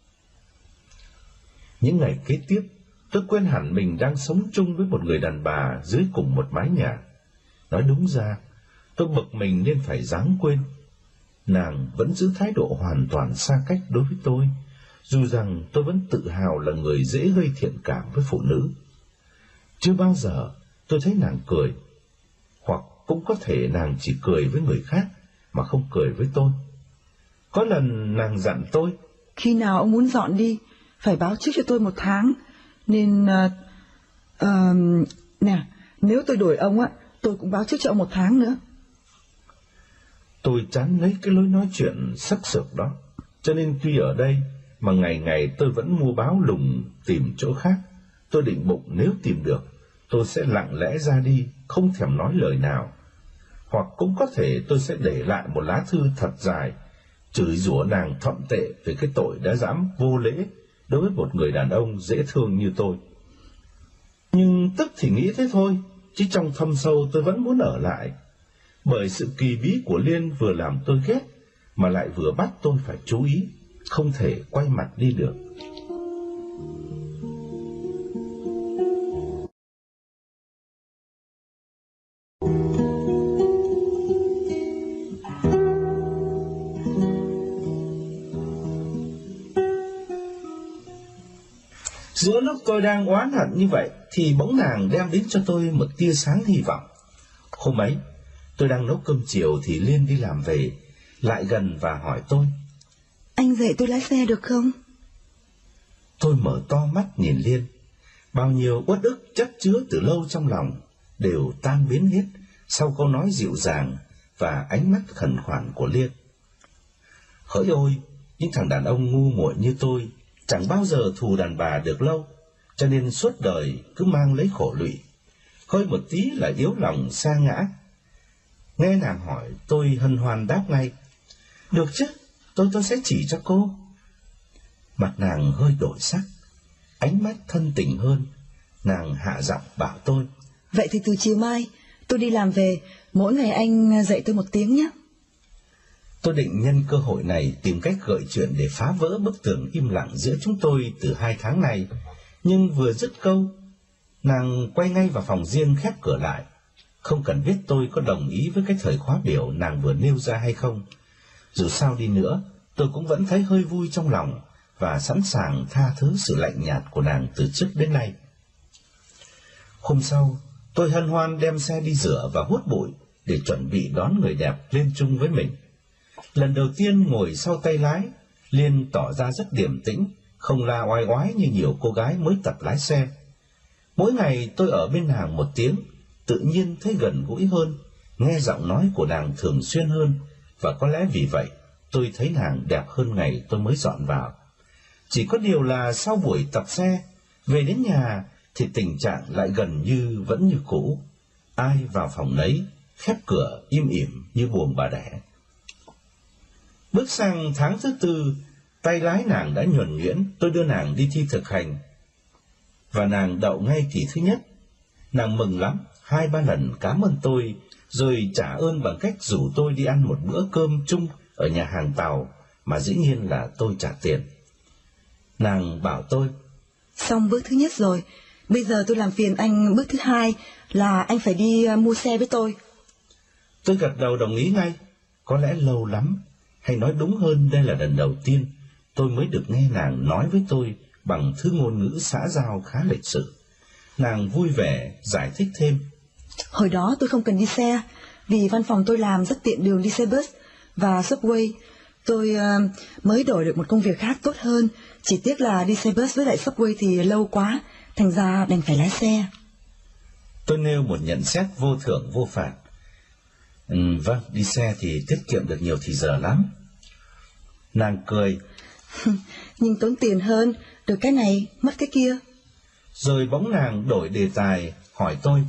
Speaker 1: Những ngày kế tiếp, tôi quên hẳn mình đang sống chung với một người đàn bà dưới cùng một mái nhà. Nói đúng ra, tôi bực mình nên phải ráng quên. Nàng vẫn giữ thái độ hoàn toàn xa cách đối với tôi, dù rằng tôi vẫn tự hào là người dễ gây thiện cảm với phụ nữ. Chưa bao giờ tôi thấy nàng cười, hoặc cũng có thể nàng chỉ cười với người khác mà không cười với tôi. Có lần nàng dặn tôi:
Speaker 2: Khi nào ông muốn dọn đi, phải báo trước cho tôi một tháng, nên uh, uh, nè, nếu tôi đổi ông á, tôi cũng báo trước cho ông một tháng nữa.
Speaker 1: Tôi tôi chán ngấy cái lối nói chuyện sắc sược đó, cho nên tuy ở đây mà ngày ngày tôi vẫn mua báo lùng tìm chỗ khác. Tôi định bụng nếu tìm được, tôi sẽ lặng lẽ ra đi, không thèm nói lời nào. Hoặc cũng có thể tôi sẽ để lại một lá thư thật dài, chửi rủa nàng thậm tệ về cái tội đã dám vô lễ đối với một người đàn ông dễ thương như tôi. Nhưng tức thì nghĩ thế thôi, chứ trong thâm sâu tôi vẫn muốn ở lại. Bởi sự kỳ bí của Liên vừa làm tôi ghét, mà lại vừa bắt tôi phải chú ý, không thể quay mặt đi được. Giữa lúc tôi đang oán hận như vậy, thì bỗng nàng đem đến cho tôi một tia sáng hy vọng. Hôm ấy, tôi đang nấu cơm chiều thì Liên đi làm về, lại gần và hỏi tôi:
Speaker 2: Anh dạy tôi lái xe được không?
Speaker 1: Tôi mở to mắt nhìn Liên. Bao nhiêu uất ức chất chứa từ lâu trong lòng đều tan biến hết sau câu nói dịu dàng và ánh mắt khẩn khoản của Liên. Hỡi ôi, những thằng đàn ông ngu muội như tôi chẳng bao giờ thù đàn bà được lâu, cho nên suốt đời cứ mang lấy khổ lụy. Hơi một tí là yếu lòng sa ngã. Nghe nàng hỏi, tôi hân hoan đáp ngay: Được chứ, tôi tôi sẽ chỉ cho cô. Mặt nàng hơi đổi sắc, ánh mắt thân tình hơn. Nàng hạ giọng bảo tôi:
Speaker 2: Vậy thì từ chiều mai tôi đi làm về, mỗi ngày anh dạy tôi một tiếng nhé.
Speaker 1: Tôi định nhân cơ hội này tìm cách gợi chuyện để phá vỡ bức tường im lặng giữa chúng tôi từ hai tháng nay. Nhưng vừa dứt câu, nàng quay ngay vào phòng riêng khép cửa lại. Không cần biết tôi có đồng ý với cái thời khóa biểu nàng vừa nêu ra hay không. Dù sao đi nữa, tôi cũng vẫn thấy hơi vui trong lòng và sẵn sàng tha thứ sự lạnh nhạt của nàng từ trước đến nay. Hôm sau, tôi hân hoan đem xe đi rửa và hút bụi để chuẩn bị đón người đẹp lên chung với mình. Lần đầu tiên ngồi sau tay lái, Liên tỏ ra rất điềm tĩnh, không la oai oái như nhiều cô gái mới tập lái xe. Mỗi ngày tôi ở bên nàng một tiếng, tự nhiên thấy gần gũi hơn, nghe giọng nói của nàng thường xuyên hơn, và có lẽ vì vậy tôi thấy nàng đẹp hơn ngày tôi mới dọn vào. Chỉ có điều là sau buổi tập xe, về đến nhà thì tình trạng lại gần như vẫn như cũ. Ai vào phòng nấy, khép cửa im ỉm như buồng bà đẻ. Bước sang tháng thứ tư, tay lái nàng đã nhuần nhuyễn, tôi đưa nàng đi thi thực hành. Và nàng đậu ngay kỳ thứ nhất. Nàng mừng lắm, hai ba lần cảm ơn tôi, rồi trả ơn bằng cách rủ tôi đi ăn một bữa cơm chung ở nhà hàng tàu, mà dĩ nhiên là tôi trả tiền. Nàng bảo tôi:
Speaker 2: Xong bước thứ nhất rồi, bây giờ tôi làm phiền anh bước thứ hai là anh phải đi mua xe với tôi.
Speaker 1: Tôi gật đầu đồng ý ngay. Có lẽ lâu lắm, hay nói đúng hơn đây là lần đầu tiên, tôi mới được nghe nàng nói với tôi bằng thứ ngôn ngữ xã giao khá lịch sự. Nàng vui vẻ giải thích thêm:
Speaker 2: Hồi đó tôi không cần đi xe, vì văn phòng tôi làm rất tiện đường đi xe bus và subway. Tôi uh, mới đổi được một công việc khác tốt hơn, chỉ tiếc là đi xe bus với lại subway thì lâu quá, thành ra đành phải lái xe.
Speaker 1: Tôi nêu một nhận xét vô thưởng vô phạt. Ừ, vâng, đi xe thì tiết kiệm được nhiều thì giờ lắm. Nàng cười:
Speaker 2: Nhưng tốn tiền hơn, được cái này, mất cái kia.
Speaker 1: Rồi bỗng nàng đổi đề tài, hỏi tôi: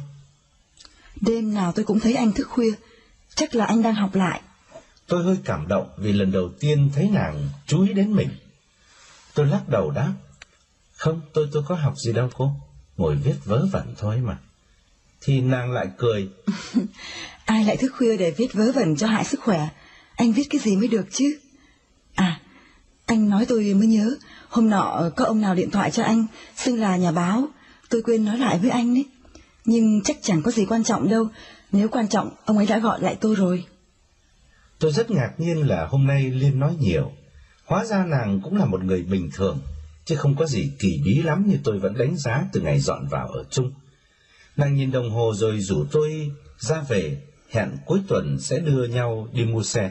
Speaker 2: Đêm nào tôi cũng thấy anh thức khuya, chắc là anh đang học lại.
Speaker 1: Tôi hơi cảm động vì lần đầu tiên thấy nàng chú ý đến mình. Tôi lắc đầu đáp: Không, tôi tôi có học gì đâu cô, ngồi viết vớ vẩn thôi mà. Thì nàng lại cười:
Speaker 2: Ai lại thức khuya để viết vớ vẩn cho hại sức khỏe, anh viết cái gì mới được chứ. À, anh nói tôi mới nhớ, hôm nọ có ông nào điện thoại cho anh, xưng là nhà báo, tôi quên nói lại với anh đấy. Nhưng chắc chẳng có gì quan trọng đâu, nếu quan trọng ông ấy đã gọi lại tôi rồi.
Speaker 1: Tôi rất ngạc nhiên là hôm nay Liên nói nhiều. Hóa ra nàng cũng là một người bình thường, chứ không có gì kỳ bí lắm như tôi vẫn đánh giá từ ngày dọn vào ở chung. Nàng nhìn đồng hồ rồi rủ tôi ra về, hẹn cuối tuần sẽ đưa nhau đi mua xe.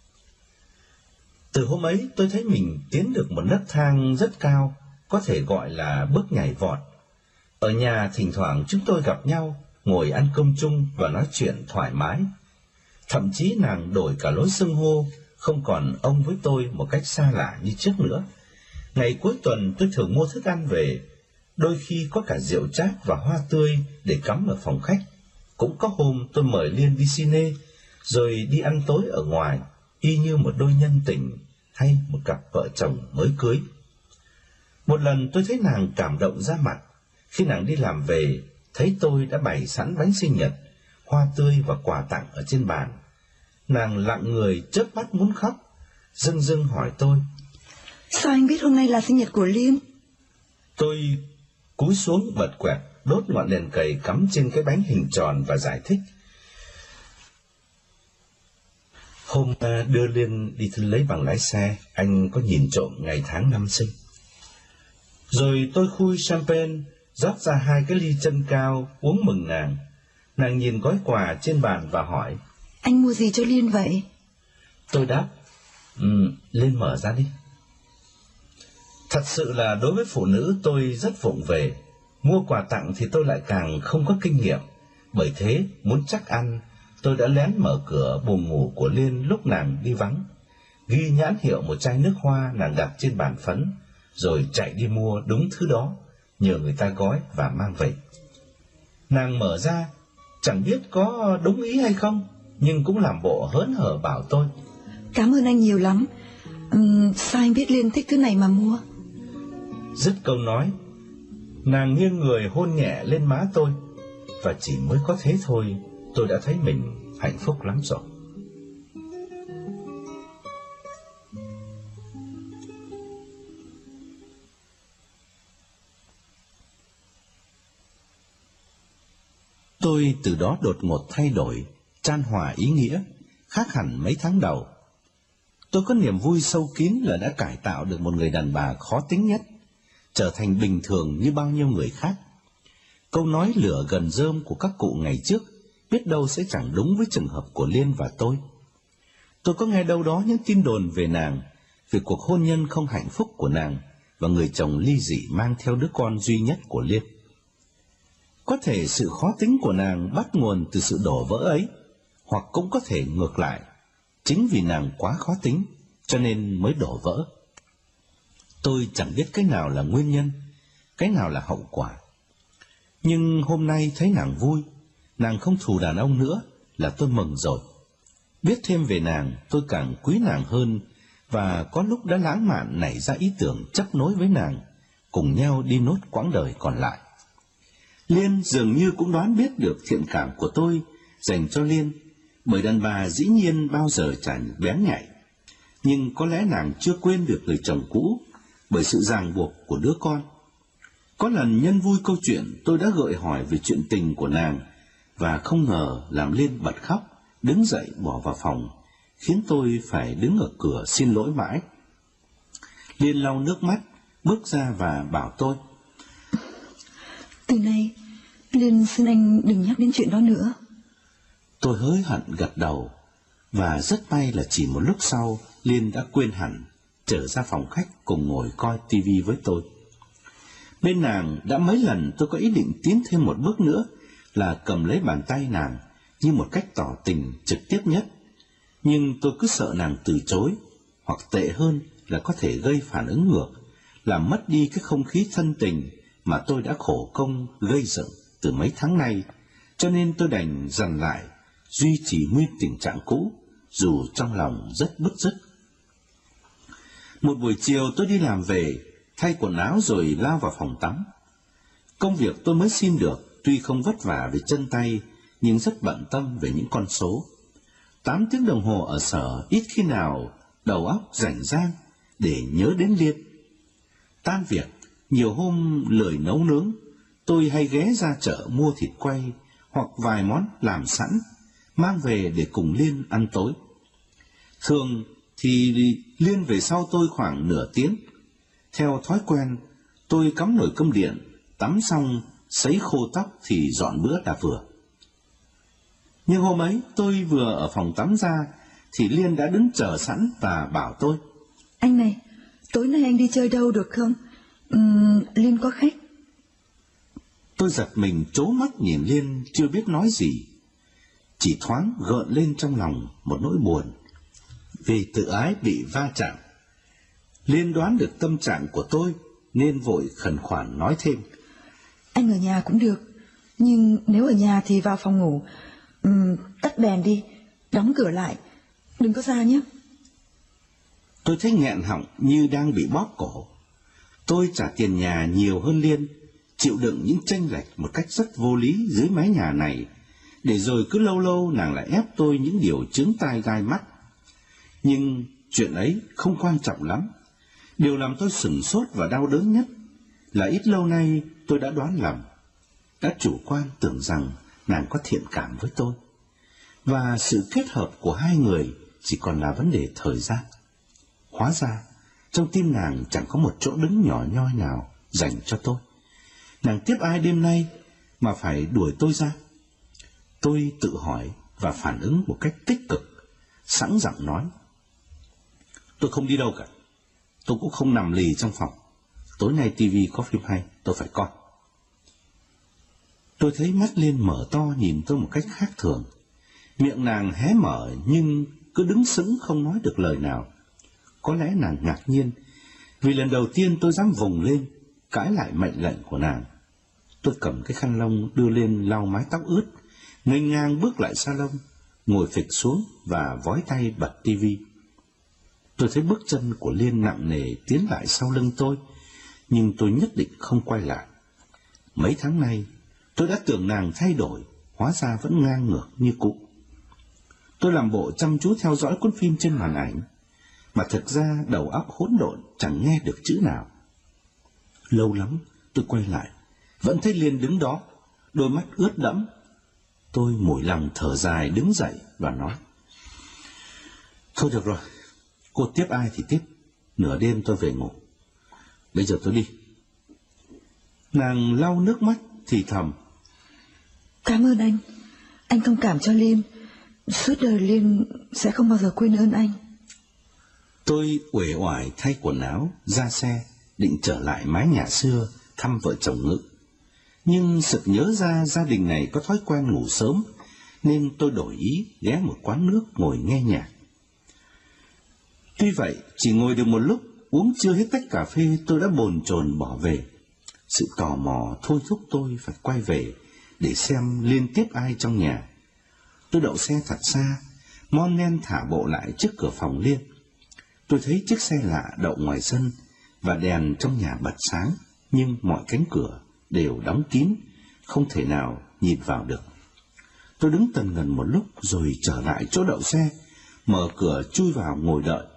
Speaker 1: Từ hôm ấy tôi thấy mình tiến được một nấc thang rất cao, có thể gọi là bước nhảy vọt. Ở nhà thỉnh thoảng chúng tôi gặp nhau, ngồi ăn cơm chung và nói chuyện thoải mái. Thậm chí nàng đổi cả lối xưng hô, không còn ông với tôi một cách xa lạ như trước nữa. Ngày cuối tuần tôi thường mua thức ăn về, đôi khi có cả rượu chát và hoa tươi để cắm ở phòng khách. Cũng có hôm tôi mời Liên đi cine, rồi đi ăn tối ở ngoài, y như một đôi nhân tình hay một cặp vợ chồng mới cưới. Một lần tôi thấy nàng cảm động ra mặt, khi nàng đi làm về, thấy tôi đã bày sẵn bánh sinh nhật, hoa tươi và quà tặng ở trên bàn. Nàng lặng người chớp mắt muốn khóc, dưng dưng hỏi tôi:
Speaker 2: Sao anh biết hôm nay là sinh nhật của Liên?
Speaker 1: Tôi cúi xuống bật quẹt, đốt ngọn đèn cầy cắm trên cái bánh hình tròn và giải thích: Hôm đưa Liên đi lấy bằng lái xe, anh có nhìn trộm ngày tháng năm sinh. Rồi tôi khui champagne, rót ra hai cái ly chân cao, uống mừng nàng. Nàng nhìn gói quà trên bàn và hỏi:
Speaker 2: Anh mua gì cho Liên vậy?
Speaker 1: Tôi đáp: Ừ, Liên mở ra đi. Thật sự là đối với phụ nữ tôi rất vụng về. Mua quà tặng thì tôi lại càng không có kinh nghiệm. Bởi thế, muốn chắc ăn, tôi đã lén mở cửa buồng ngủ của Liên lúc nàng đi vắng, ghi nhãn hiệu một chai nước hoa nàng đặt trên bàn phấn, rồi chạy đi mua đúng thứ đó, nhờ người ta gói và mang về. Nàng mở ra, chẳng biết có đúng ý hay không, nhưng cũng làm bộ hớn hở bảo tôi:
Speaker 2: Cảm ơn anh nhiều lắm. uhm, Sao anh biết Liên thích thứ này mà mua?
Speaker 1: Dứt câu nói, nàng nghiêng người hôn nhẹ lên má tôi, và chỉ mới có thế thôi, tôi đã thấy mình hạnh phúc lắm rồi. Tôi từ đó đột ngột thay đổi, chan hòa ý nghĩa, khác hẳn mấy tháng đầu. Tôi có niềm vui sâu kín là đã cải tạo được một người đàn bà khó tính nhất, trở thành bình thường như bao nhiêu người khác. Câu nói lửa gần rơm của các cụ ngày trước biết đâu sẽ chẳng đúng với trường hợp của Liên và tôi. Tôi có nghe đâu đó những tin đồn về nàng, về cuộc hôn nhân không hạnh phúc của nàng và người chồng ly dị mang theo đứa con duy nhất của Liên. Có thể sự khó tính của nàng bắt nguồn từ sự đổ vỡ ấy, hoặc cũng có thể ngược lại, chính vì nàng quá khó tính cho nên mới đổ vỡ. Tôi chẳng biết cái nào là nguyên nhân, cái nào là hậu quả. Nhưng hôm nay thấy nàng vui, nàng không thù đàn ông nữa là tôi mừng rồi. Biết thêm về nàng, tôi càng quý nàng hơn, và có lúc đã lãng mạn nảy ra ý tưởng chấp nối với nàng, cùng nhau đi nốt quãng đời còn lại. Liên dường như cũng đoán biết được thiện cảm của tôi dành cho Liên, bởi đàn bà dĩ nhiên bao giờ chẳng bén nhạy. Nhưng có lẽ nàng chưa quên được người chồng cũ bởi sự ràng buộc của đứa con. Có lần nhân vui câu chuyện, tôi đã gợi hỏi về chuyện tình của nàng, và không ngờ làm Liên bật khóc, đứng dậy bỏ vào phòng, khiến tôi phải đứng ở cửa xin lỗi mãi. Liên lau nước mắt, bước ra và bảo tôi:
Speaker 2: Từ nay, Liên xin anh đừng nhắc đến chuyện đó nữa.
Speaker 1: Tôi hối hận gật đầu, và rất may là chỉ một lúc sau, Liên đã quên hẳn, trở ra phòng khách cùng ngồi coi tivi với tôi. Bên nàng đã mấy lần tôi có ý định tiến thêm một bước nữa, là cầm lấy bàn tay nàng như một cách tỏ tình trực tiếp nhất. Nhưng tôi cứ sợ nàng từ chối, hoặc tệ hơn là có thể gây phản ứng ngược, làm mất đi cái không khí thân tình mà tôi đã khổ công gây dựng từ mấy tháng nay, cho nên tôi đành dằn lại, duy trì nguyên tình trạng cũ, dù trong lòng rất bứt rứt. Một buổi chiều tôi đi làm về, thay quần áo rồi lao vào phòng tắm. Công việc tôi mới xin được tuy không vất vả về chân tay, nhưng rất bận tâm về những con số. Tám tiếng đồng hồ ở sở ít khi nào đầu óc rảnh rang để nhớ đến Liên. Tan việc, nhiều hôm lười nấu nướng, tôi hay ghé ra chợ mua thịt quay hoặc vài món làm sẵn, mang về để cùng Liên ăn tối. Thường thì Liên về sau tôi khoảng nửa tiếng. Theo thói quen, tôi cắm nồi cơm điện, tắm xong, sấy khô tóc thì dọn bữa đã vừa. Nhưng hôm ấy tôi vừa ở phòng tắm ra thì Liên đã đứng chờ sẵn và bảo tôi:
Speaker 2: Anh này, tối nay anh đi chơi đâu được không? Uhm, Liên có khách.
Speaker 1: Tôi giật mình trố mắt nhìn Liên chưa biết nói gì. chỉ thoáng gợn lên trong lòng một nỗi buồn vì tự ái bị va chạm. Liên đoán được tâm trạng của tôi nên vội khẩn khoản nói thêm:
Speaker 2: Anh ở nhà cũng được, nhưng nếu ở nhà thì vào phòng ngủ, um, tắt đèn đi, đóng cửa lại, đừng có ra nhé.
Speaker 1: Tôi thấy nghẹn họng như đang bị bóp cổ. Tôi trả tiền nhà nhiều hơn Liên, chịu đựng những chênh lệch một cách rất vô lý dưới mái nhà này, để rồi cứ lâu lâu nàng lại ép tôi những điều chướng tai gai mắt. Nhưng chuyện ấy không quan trọng lắm. Điều làm tôi sửng sốt và đau đớn nhất là ít lâu nay tôi đã đoán lầm, đã chủ quan tưởng rằng nàng có thiện cảm với tôi, và sự kết hợp của hai người chỉ còn là vấn đề thời gian. Hóa ra trong tim nàng chẳng có một chỗ đứng nhỏ nhoi nào dành cho tôi. Nàng tiếp ai đêm nay mà phải đuổi tôi ra? Tôi tự hỏi và phản ứng một cách tích cực, sẵn giọng nói: Tôi không đi đâu cả. Tôi cũng không nằm lì trong phòng. Tối nay tivi có phim hay, tôi phải coi. Tôi thấy mắt Liên mở to nhìn tôi một cách khác thường. Miệng nàng hé mở nhưng cứ đứng sững không nói được lời nào. Có lẽ nàng ngạc nhiên vì lần đầu tiên tôi dám vùng lên cãi lại mệnh lệnh của nàng. Tôi cầm cái khăn lông đưa lên lau mái tóc ướt, nghênh ngang bước lại salon, ngồi phịch xuống và vói tay bật tivi. Tôi thấy bước chân của Liên nặng nề tiến lại sau lưng tôi, nhưng tôi nhất định không quay lại. Mấy tháng nay tôi đã tưởng nàng thay đổi, hóa ra vẫn ngang ngược như cũ. Tôi làm bộ chăm chú theo dõi cuốn phim trên màn ảnh, mà thực ra đầu óc hỗn độn chẳng nghe được chữ nào. Lâu lắm tôi quay lại, vẫn thấy Liên đứng đó, đôi mắt ướt đẫm. Tôi mủi lòng thở dài đứng dậy và nói: Thôi được rồi, cô tiếp ai thì tiếp, nửa đêm tôi về ngủ. Bây giờ tôi đi. Nàng lau nước mắt thì thầm:
Speaker 2: Cảm ơn anh, anh thông cảm cho Liên. Suốt đời Liên sẽ không bao giờ quên ơn anh.
Speaker 1: Tôi uể oải thay quần áo, ra xe, định trở lại mái nhà xưa thăm vợ chồng Ngự. Nhưng sực nhớ ra gia đình này có thói quen ngủ sớm, nên tôi đổi ý ghé một quán nước ngồi nghe nhạc. Tuy vậy, chỉ ngồi được một lúc, uống chưa hết tách cà phê tôi đã bồn chồn bỏ về. Sự tò mò thôi thúc tôi phải quay về để xem Liên tiếp ai trong nhà. Tôi đậu xe thật xa, mon men thả bộ lại trước cửa phòng Liên. Tôi thấy chiếc xe lạ đậu ngoài sân và đèn trong nhà bật sáng, nhưng mọi cánh cửa đều đóng kín, không thể nào nhìn vào được. Tôi đứng tần ngần một lúc rồi trở lại chỗ đậu xe, mở cửa chui vào ngồi đợi.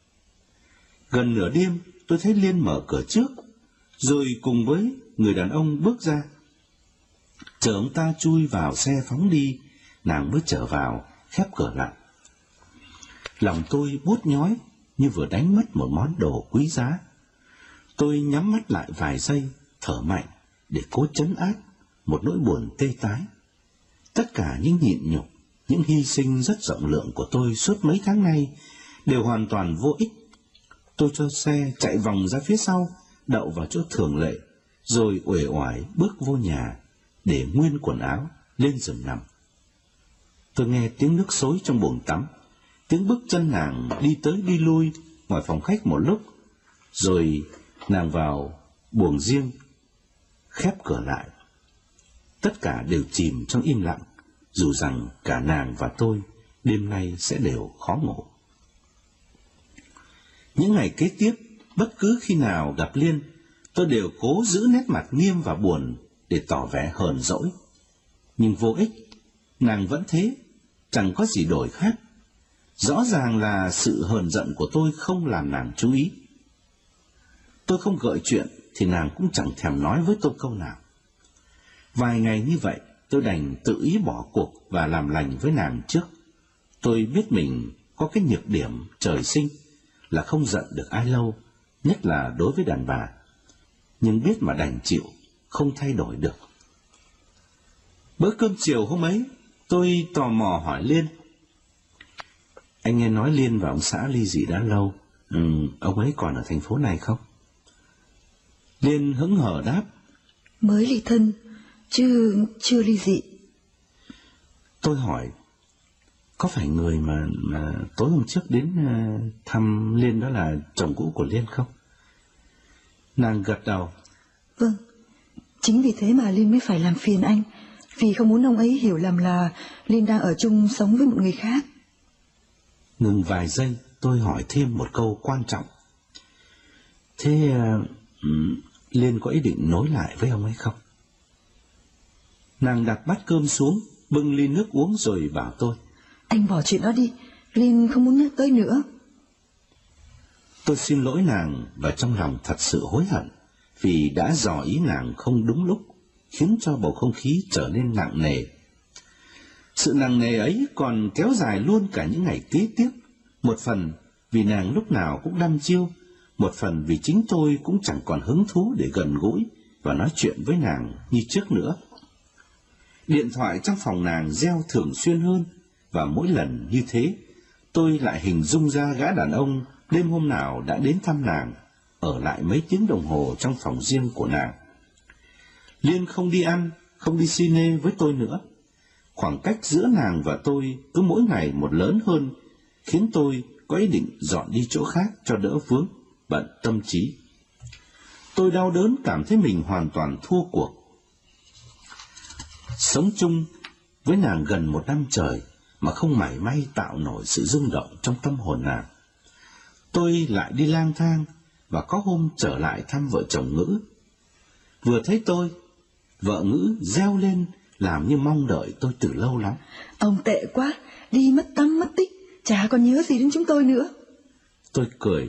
Speaker 1: Gần nửa đêm tôi thấy Liên mở cửa trước, rồi cùng với người đàn ông bước ra. Chờ ông ta chui vào xe phóng đi, nàng mới trở vào, khép cửa lại. Lòng tôi buốt nhói như vừa đánh mất một món đồ quý giá. Tôi nhắm mắt lại vài giây, thở mạnh để cố trấn áp một nỗi buồn tê tái. Tất cả những nhịn nhục, những hy sinh rất rộng lượng của tôi suốt mấy tháng nay đều hoàn toàn vô ích. Tôi cho xe chạy vòng ra phía sau, đậu vào chỗ thường lệ, rồi uể oải bước vô nhà để nguyên quần áo lên giường nằm. Tôi nghe tiếng nước xối trong bồn tắm, tiếng bước chân nàng đi tới đi lui ngoài phòng khách một lúc, rồi nàng vào buồng riêng, khép cửa lại. Tất cả đều chìm trong im lặng, dù rằng cả nàng và tôi đêm nay sẽ đều khó ngủ. Những ngày kế tiếp, bất cứ khi nào gặp Liên, tôi đều cố giữ nét mặt nghiêm và buồn để tỏ vẻ hờn dỗi. Nhưng vô ích, nàng vẫn thế, chẳng có gì đổi khác. Rõ ràng là sự hờn giận của tôi không làm nàng chú ý. Tôi không gợi chuyện thì nàng cũng chẳng thèm nói với tôi câu nào. Vài ngày như vậy, tôi đành tự ý bỏ cuộc và làm lành với nàng trước. Tôi biết mình có cái nhược điểm trời sinh là không giận được ai lâu, nhất là đối với đàn bà. Nhưng biết mà đành chịu, không thay đổi được. Bữa cơm chiều hôm ấy, tôi tò mò hỏi Liên: Anh nghe nói Liên và ông xã ly dị đã lâu, ừ, ông ấy còn ở thành phố này không? Liên hững hờ đáp:
Speaker 2: Mới ly thân, chứ chưa ly dị.
Speaker 1: Tôi hỏi: Có phải người mà, mà tối hôm trước đến uh, thăm Liên đó là chồng cũ của Liên không? Nàng gật đầu.
Speaker 2: Vâng, chính vì thế mà Liên mới phải làm phiền anh, vì không muốn ông ấy hiểu lầm là Liên đang ở chung sống với một người khác.
Speaker 1: Ngừng vài giây, tôi hỏi thêm một câu quan trọng. Thế uh, Liên có ý định nối lại với ông ấy không? Nàng đặt bát cơm xuống, bưng ly nước uống rồi bảo tôi.
Speaker 2: Anh bỏ chuyện đó đi, Liên không muốn nhắc tới nữa.
Speaker 1: Tôi xin lỗi nàng và trong lòng thật sự hối hận vì đã dò ý nàng không đúng lúc, khiến cho bầu không khí trở nên nặng nề. Sự nặng nề ấy còn kéo dài luôn cả những ngày kế tiếp, một phần vì nàng lúc nào cũng đăm chiêu, một phần vì chính tôi cũng chẳng còn hứng thú để gần gũi và nói chuyện với nàng như trước nữa. Điện thoại trong phòng nàng reo thường xuyên hơn, và mỗi lần như thế, tôi lại hình dung ra gã đàn ông đêm hôm nào đã đến thăm nàng, ở lại mấy tiếng đồng hồ trong phòng riêng của nàng. Liên không đi ăn, không đi cine với tôi nữa. Khoảng cách giữa nàng và tôi cứ mỗi ngày một lớn hơn, khiến tôi có ý định dọn đi chỗ khác cho đỡ vướng bận tâm trí. Tôi đau đớn cảm thấy mình hoàn toàn thua cuộc. Sống chung với nàng gần một năm trời mà không mảy may tạo nổi sự rung động trong tâm hồn nàng. Tôi lại đi lang thang và có hôm trở lại thăm vợ chồng Ngữ. Vừa thấy tôi, vợ Ngữ reo lên làm như mong đợi tôi từ lâu lắm.
Speaker 2: Ông tệ quá, đi mất tăm mất tích, chả còn nhớ gì đến chúng tôi nữa.
Speaker 1: Tôi cười.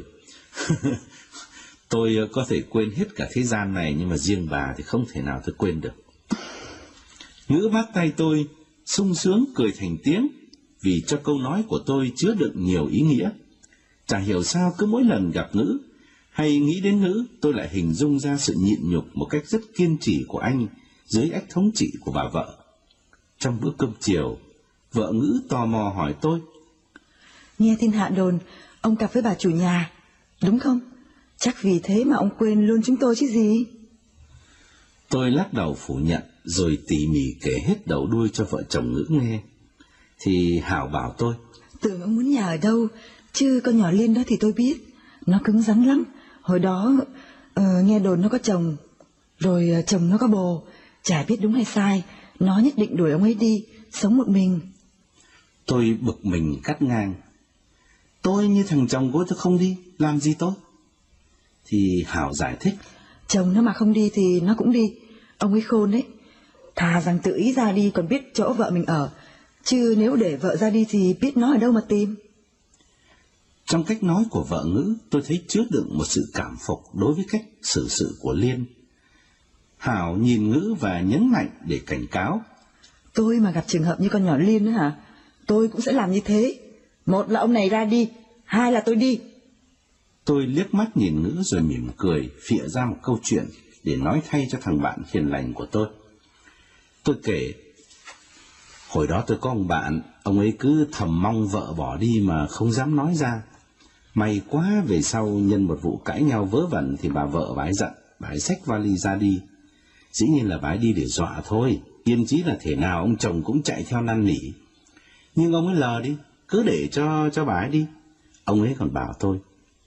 Speaker 1: Tôi có thể quên hết cả thế gian này, nhưng mà riêng bà thì không thể nào tôi quên được. Ngữ bắt tay tôi, sung sướng cười thành tiếng, vì cho câu nói của tôi chứa đựng nhiều ý nghĩa. Chả hiểu sao cứ mỗi lần gặp Ngữ hay nghĩ đến Ngữ, tôi lại hình dung ra sự nhịn nhục một cách rất kiên trì của anh dưới ách thống trị của bà vợ. Trong bữa cơm chiều, vợ Ngữ tò mò hỏi tôi.
Speaker 2: Nghe thiên hạ đồn, ông cặp với bà chủ nhà, đúng không? Chắc vì thế mà ông quên luôn chúng tôi chứ gì.
Speaker 1: Tôi lắc đầu phủ nhận, rồi tỉ mỉ kể hết đầu đuôi cho vợ chồng Ngữ nghe. Thì Hảo bảo tôi.
Speaker 2: Tưởng ông muốn nhà ở đâu, chứ con nhỏ Liên đó thì tôi biết. Nó cứng rắn lắm. Hồi đó uh, nghe đồn nó có chồng, rồi uh, chồng nó có bồ. Chả biết đúng hay sai, nó nhất định đuổi ông ấy đi, sống một mình.
Speaker 1: Tôi bực mình cắt ngang. Tôi như thằng chồng của tôi không đi, làm gì tôi? Thì Hảo giải thích.
Speaker 2: Chồng nó mà không đi thì nó cũng đi. Ông ấy khôn đấy. Thà rằng tự ý ra đi còn biết chỗ vợ mình ở, chứ nếu để vợ ra đi thì biết nó ở đâu mà tìm.
Speaker 1: Trong cách nói của vợ Ngữ, tôi thấy chứa đựng một sự cảm phục đối với cách xử sự của Liên. Hảo nhìn Ngữ và nhấn mạnh để cảnh cáo.
Speaker 2: Tôi mà gặp trường hợp như con nhỏ Liên nữa hả? Tôi cũng sẽ làm như thế. Một là ông này ra đi, hai là tôi đi.
Speaker 1: Tôi liếc mắt nhìn Ngữ rồi mỉm cười, phịa ra một câu chuyện để nói thay cho thằng bạn hiền lành của tôi. Tôi kể, hồi đó tôi có ông bạn, ông ấy cứ thầm mong vợ bỏ đi mà không dám nói ra. May quá về sau nhân một vụ cãi nhau vớ vẩn thì bà vợ bà ấy giận, bà ấy xách vali ra đi. Dĩ nhiên là bà ấy đi để dọa thôi, yên chí là thể nào ông chồng cũng chạy theo năn nỉ. Nhưng ông ấy lờ đi, cứ để cho cho bà ấy đi. Ông ấy còn bảo tôi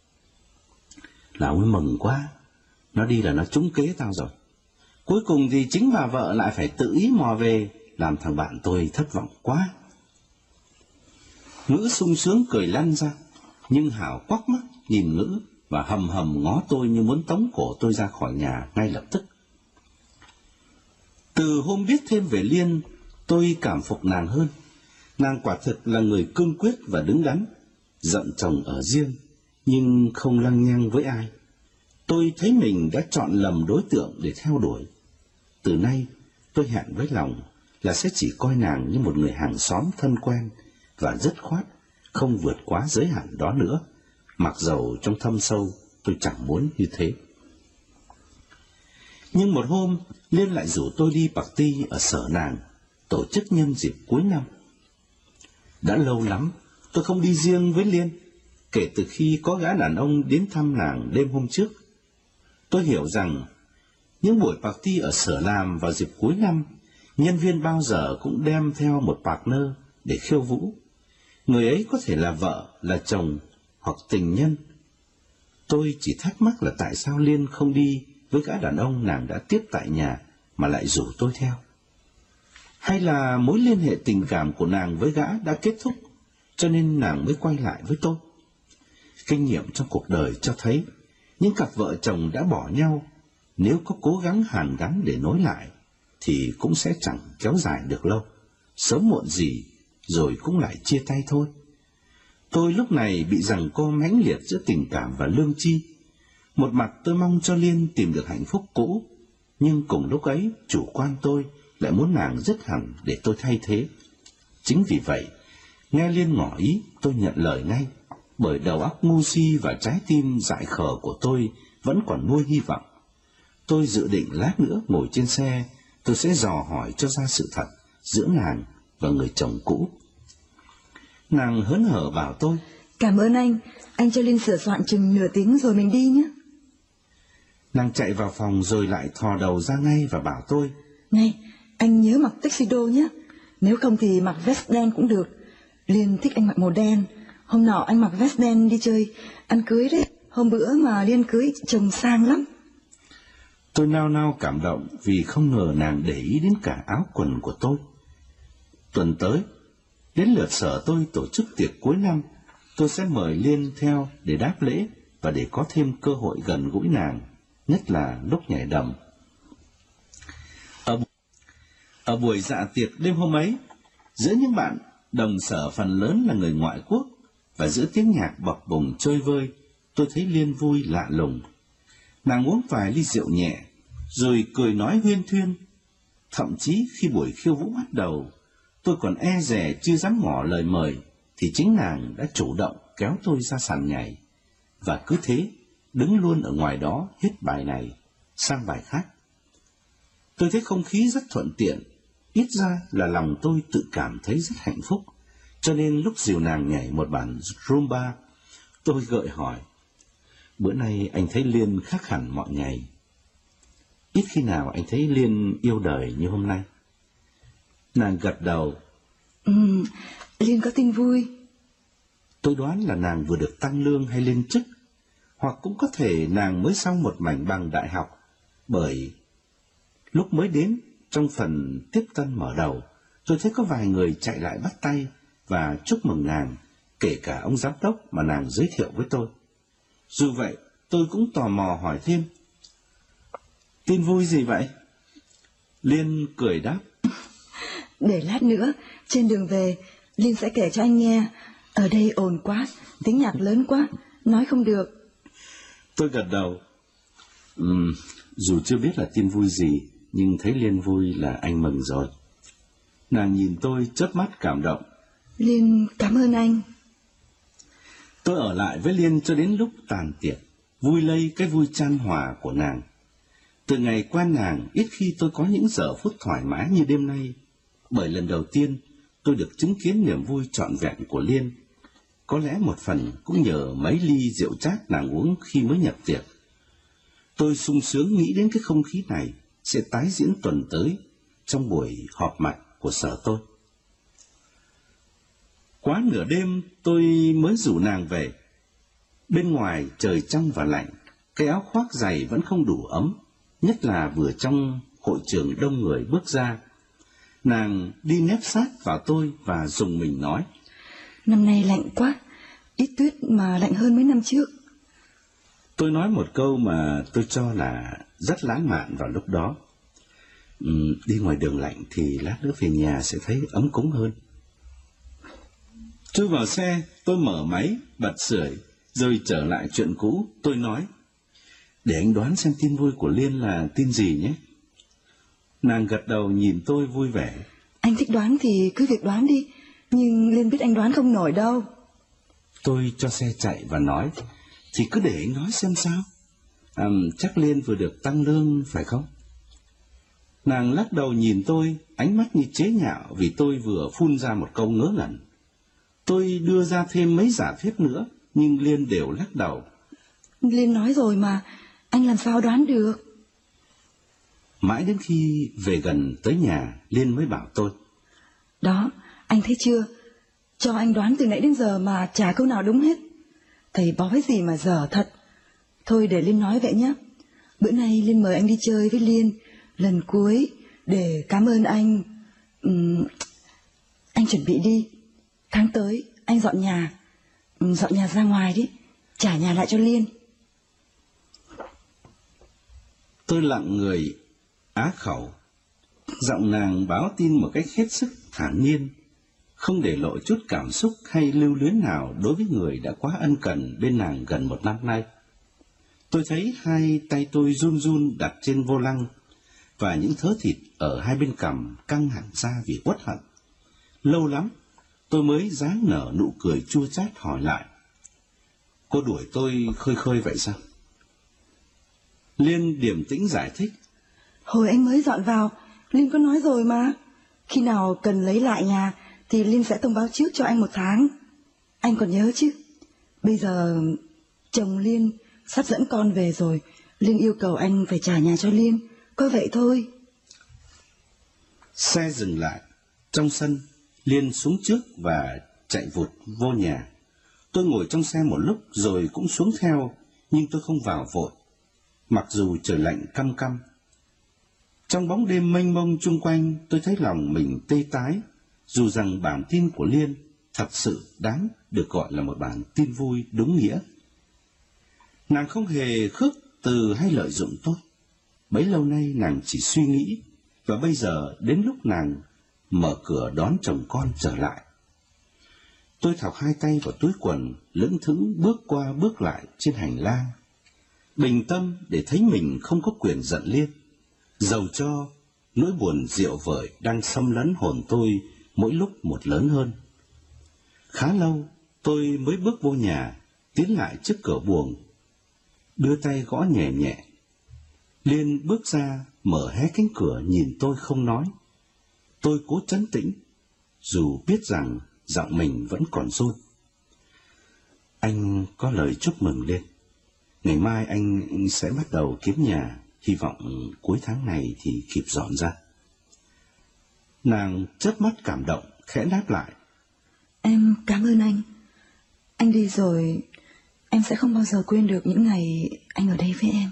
Speaker 1: là ông ấy mừng quá, nó đi là nó trúng kế tao rồi. Cuối cùng thì chính bà vợ lại phải tự ý mò về, làm thằng bạn tôi thất vọng quá. Ngữ sung sướng cười lăn ra, nhưng Hảo quắc mắt nhìn Ngữ và hầm hầm ngó tôi như muốn tống cổ tôi ra khỏi nhà ngay lập tức. Từ hôm biết thêm về Liên, tôi cảm phục nàng hơn. Nàng quả thực là người cương quyết và đứng đắn, giận chồng ở riêng nhưng không lăng nhăng với ai. Tôi thấy mình đã chọn lầm đối tượng để theo đuổi. Từ nay tôi hẹn với lòng là sẽ chỉ coi nàng như một người hàng xóm thân quen, và dứt khoát không vượt quá giới hạn đó nữa, mặc dầu trong thâm sâu tôi chẳng muốn như thế. Nhưng một hôm Liên lại rủ tôi đi party ở sở nàng, tổ chức nhân dịp cuối năm. Đã lâu lắm tôi không đi riêng với Liên, kể từ khi có gã đàn ông đến thăm nàng đêm hôm trước. Tôi hiểu rằng những buổi party ở sở làm vào dịp cuối năm, nhân viên bao giờ cũng đem theo một partner để khiêu vũ. Người ấy có thể là vợ, là chồng hoặc tình nhân. Tôi chỉ thắc mắc là tại sao Liên không đi với gã đàn ông nàng đã tiếp tại nhà mà lại rủ tôi theo. Hay là mối liên hệ tình cảm của nàng với gã đã kết thúc, cho nên nàng mới quay lại với tôi. Kinh nghiệm trong cuộc đời cho thấy, những cặp vợ chồng đã bỏ nhau, nếu có cố gắng hàn gắn để nối lại, thì cũng sẽ chẳng kéo dài được lâu. Sớm muộn gì, rồi cũng lại chia tay thôi. Tôi lúc này bị giằng co mãnh liệt giữa tình cảm và lương tri. Một mặt tôi mong cho Liên tìm được hạnh phúc cũ, nhưng cùng lúc ấy chủ quan tôi lại muốn nàng dứt hẳn để tôi thay thế. Chính vì vậy, nghe Liên ngỏ ý, tôi nhận lời ngay, bởi đầu óc ngu si và trái tim dại khờ của tôi vẫn còn nuôi hy vọng. Tôi dự định lát nữa ngồi trên xe, tôi sẽ dò hỏi cho ra sự thật giữa nàng và người chồng cũ. Nàng hớn hở bảo tôi:
Speaker 2: Cảm ơn anh, anh cho Liên sửa soạn chừng nửa tiếng rồi mình đi nhé.
Speaker 1: Nàng chạy vào phòng rồi lại thò đầu ra ngay và bảo tôi:
Speaker 2: Này, anh nhớ mặc tuxedo nhé, nếu không thì mặc vest đen cũng được. Liên thích anh mặc màu đen. Hôm nọ anh mặc vest đen đi chơi ăn cưới đấy, hôm bữa mà Liên cưới chồng sang lắm.
Speaker 1: Tôi nao nao cảm động vì không ngờ nàng để ý đến cả áo quần của tôi. Tuần tới, đến lượt sở tôi tổ chức tiệc cuối năm, tôi sẽ mời Liên theo để đáp lễ và để có thêm cơ hội gần gũi nàng, nhất là lúc nhảy đầm. Ở, ở buổi dạ tiệc đêm hôm ấy, giữa những bạn đồng sở phần lớn là người ngoại quốc, và giữa tiếng nhạc bập bùng chơi vơi, tôi thấy Liên vui lạ lùng. Nàng uống vài ly rượu nhẹ, rồi cười nói huyên thuyên. Thậm chí khi buổi khiêu vũ bắt đầu, tôi còn e dè chưa dám ngỏ lời mời, thì chính nàng đã chủ động kéo tôi ra sàn nhảy. Và cứ thế, đứng luôn ở ngoài đó hết bài này sang bài khác. Tôi thấy không khí rất thuận tiện, ít ra là lòng tôi tự cảm thấy rất hạnh phúc. Cho nên lúc dìu nàng nhảy một bản rumba, tôi gợi hỏi: Bữa nay anh thấy Liên khác hẳn mọi ngày. Ít khi nào anh thấy Liên yêu đời như hôm nay. Nàng gật đầu.
Speaker 2: Ừ, Liên có tin vui.
Speaker 1: Tôi đoán là nàng vừa được tăng lương hay lên chức, hoặc cũng có thể nàng mới xong một mảnh bằng đại học, bởi lúc mới đến, trong phần tiếp tân mở đầu, tôi thấy có vài người chạy lại bắt tay và chúc mừng nàng, kể cả ông giám đốc mà nàng giới thiệu với tôi. Dù vậy, tôi cũng tò mò hỏi thêm: Tin vui gì vậy? Liên cười đáp:
Speaker 2: Để lát nữa, trên đường về, Liên sẽ kể cho anh nghe. Ở đây ồn quá, tiếng nhạc lớn quá, nói không được.
Speaker 1: Tôi gật đầu. Ừm, dù chưa biết là tin vui gì, nhưng thấy Liên vui là anh mừng rồi. Nàng nhìn tôi chớp mắt cảm động.
Speaker 2: Liên cảm ơn anh.
Speaker 1: Tôi ở lại với Liên cho đến lúc tàn tiệc, vui lây cái vui chan hòa của nàng. Từ ngày quen nàng, ít khi tôi có những giờ phút thoải mái như đêm nay, bởi lần đầu tiên tôi được chứng kiến niềm vui trọn vẹn của Liên. Có lẽ một phần cũng nhờ mấy ly rượu chát nàng uống khi mới nhập tiệc. Tôi sung sướng nghĩ đến cái không khí này sẽ tái diễn tuần tới trong buổi họp mặt của sở tôi. Quá nửa đêm tôi mới rủ nàng về. Bên ngoài trời trong và lạnh, cái áo khoác dày vẫn không đủ ấm, nhất là vừa trong hội trường đông người bước ra. Nàng đi nép sát vào tôi và rùng mình nói:
Speaker 2: Năm nay lạnh quá, ít tuyết mà lạnh hơn mấy năm trước.
Speaker 1: Tôi nói một câu mà tôi cho là rất lãng mạn vào lúc đó: uhm, đi ngoài đường lạnh thì lát nữa về nhà sẽ thấy ấm cúng hơn. Chui vào xe, tôi mở máy, bật sưởi, rồi trở lại chuyện cũ. Tôi nói: Để anh đoán xem tin vui của Liên là tin gì nhé. Nàng gật đầu nhìn tôi vui vẻ.
Speaker 2: Anh thích đoán thì cứ việc đoán đi, nhưng Liên biết anh đoán không nổi đâu.
Speaker 1: Tôi cho xe chạy và nói: Thì cứ để anh nói xem sao. À, chắc Liên vừa được tăng lương phải không? Nàng lắc đầu nhìn tôi, ánh mắt như chế nhạo vì tôi vừa phun ra một câu ngớ ngẩn. Tôi đưa ra thêm mấy giả thuyết nữa, nhưng Liên đều lắc đầu.
Speaker 2: Liên nói rồi mà, anh làm sao đoán được?
Speaker 1: Mãi đến khi về gần tới nhà, Liên mới bảo tôi:
Speaker 2: Đó, anh thấy chưa? cho anh đoán từ nãy đến giờ mà chả câu nào đúng hết. Thầy bói gì mà dở thật. Thôi để Liên nói vậy nhé. Bữa nay Liên mời anh đi chơi với Liên lần cuối để cảm ơn anh. Uhm, anh chuẩn bị đi. Tháng tới anh dọn nhà, uhm, dọn nhà ra ngoài đi, trả nhà lại cho Liên.
Speaker 1: Tôi lặng người, á khẩu. Giọng nàng báo tin một cách hết sức thản nhiên, không để lộ chút cảm xúc hay lưu luyến nào đối với người đã quá ân cần bên nàng gần một năm nay. Tôi thấy hai tay tôi run run đặt trên vô lăng, và những thớ thịt ở hai bên cằm căng hẳn ra vì uất hận. Lâu lắm, tôi mới dáng nở nụ cười chua chát hỏi lại: cô đuổi tôi khơi khơi vậy sao? Liên điềm tĩnh giải thích:
Speaker 2: hồi anh mới dọn vào, Liên có nói rồi mà. Khi nào cần lấy lại nhà thì Liên sẽ thông báo trước cho anh một tháng. Anh còn nhớ chứ? Bây giờ chồng Liên sắp dẫn con về rồi, Liên yêu cầu anh phải trả nhà cho Liên, có vậy thôi.
Speaker 1: Xe dừng lại. Trong sân, Liên xuống trước và chạy vụt vô nhà. Tôi ngồi trong xe một lúc rồi cũng xuống theo, nhưng tôi không vào vội, mặc dù trời lạnh căm căm. Trong bóng đêm mênh mông chung quanh, tôi thấy lòng mình tê tái, dù rằng bản tin của Liên thật sự đáng được gọi là một bản tin vui đúng nghĩa. Nàng không hề khước từ hay lợi dụng tôi. Bấy lâu nay nàng chỉ suy nghĩ, và bây giờ đến lúc nàng mở cửa đón chồng con trở lại. Tôi thọc hai tay vào túi quần, lững thững bước qua bước lại trên hành lang, bình tâm để thấy mình không có quyền giận Liên, dầu cho nỗi buồn rượu vợi đang xâm lấn hồn tôi mỗi lúc một lớn hơn. Khá lâu tôi mới bước vô nhà, tiến lại trước cửa buồng, đưa tay gõ nhẹ nhẹ. Liên bước ra, mở hé cánh cửa nhìn tôi không nói. Tôi cố trấn tĩnh, dù biết rằng giọng mình vẫn còn run. Anh có lời chúc mừng Liên. Ngày mai anh sẽ bắt đầu kiếm nhà, hy vọng cuối tháng này thì kịp dọn ra. Nàng chớp mắt cảm động, khẽ đáp lại:
Speaker 2: Em cảm ơn anh. Anh đi rồi, em sẽ không bao giờ quên được những ngày anh ở đây với em.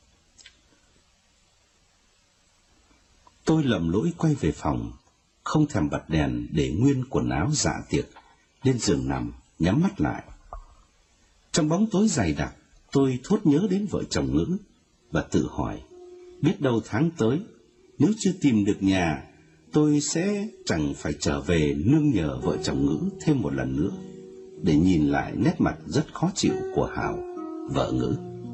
Speaker 1: Tôi lầm lỗi quay về phòng, không thèm bật đèn để nguyên quần áo dạ tiệc, lên giường nằm, nhắm mắt lại. Trong bóng tối dày đặc, tôi thốt nhớ đến vợ chồng Ngữ, và tự hỏi, biết đâu tháng tới, nếu chưa tìm được nhà, tôi sẽ chẳng phải trở về nương nhờ vợ chồng Ngữ thêm một lần nữa, để nhìn lại nét mặt rất khó chịu của Hảo, vợ Ngữ.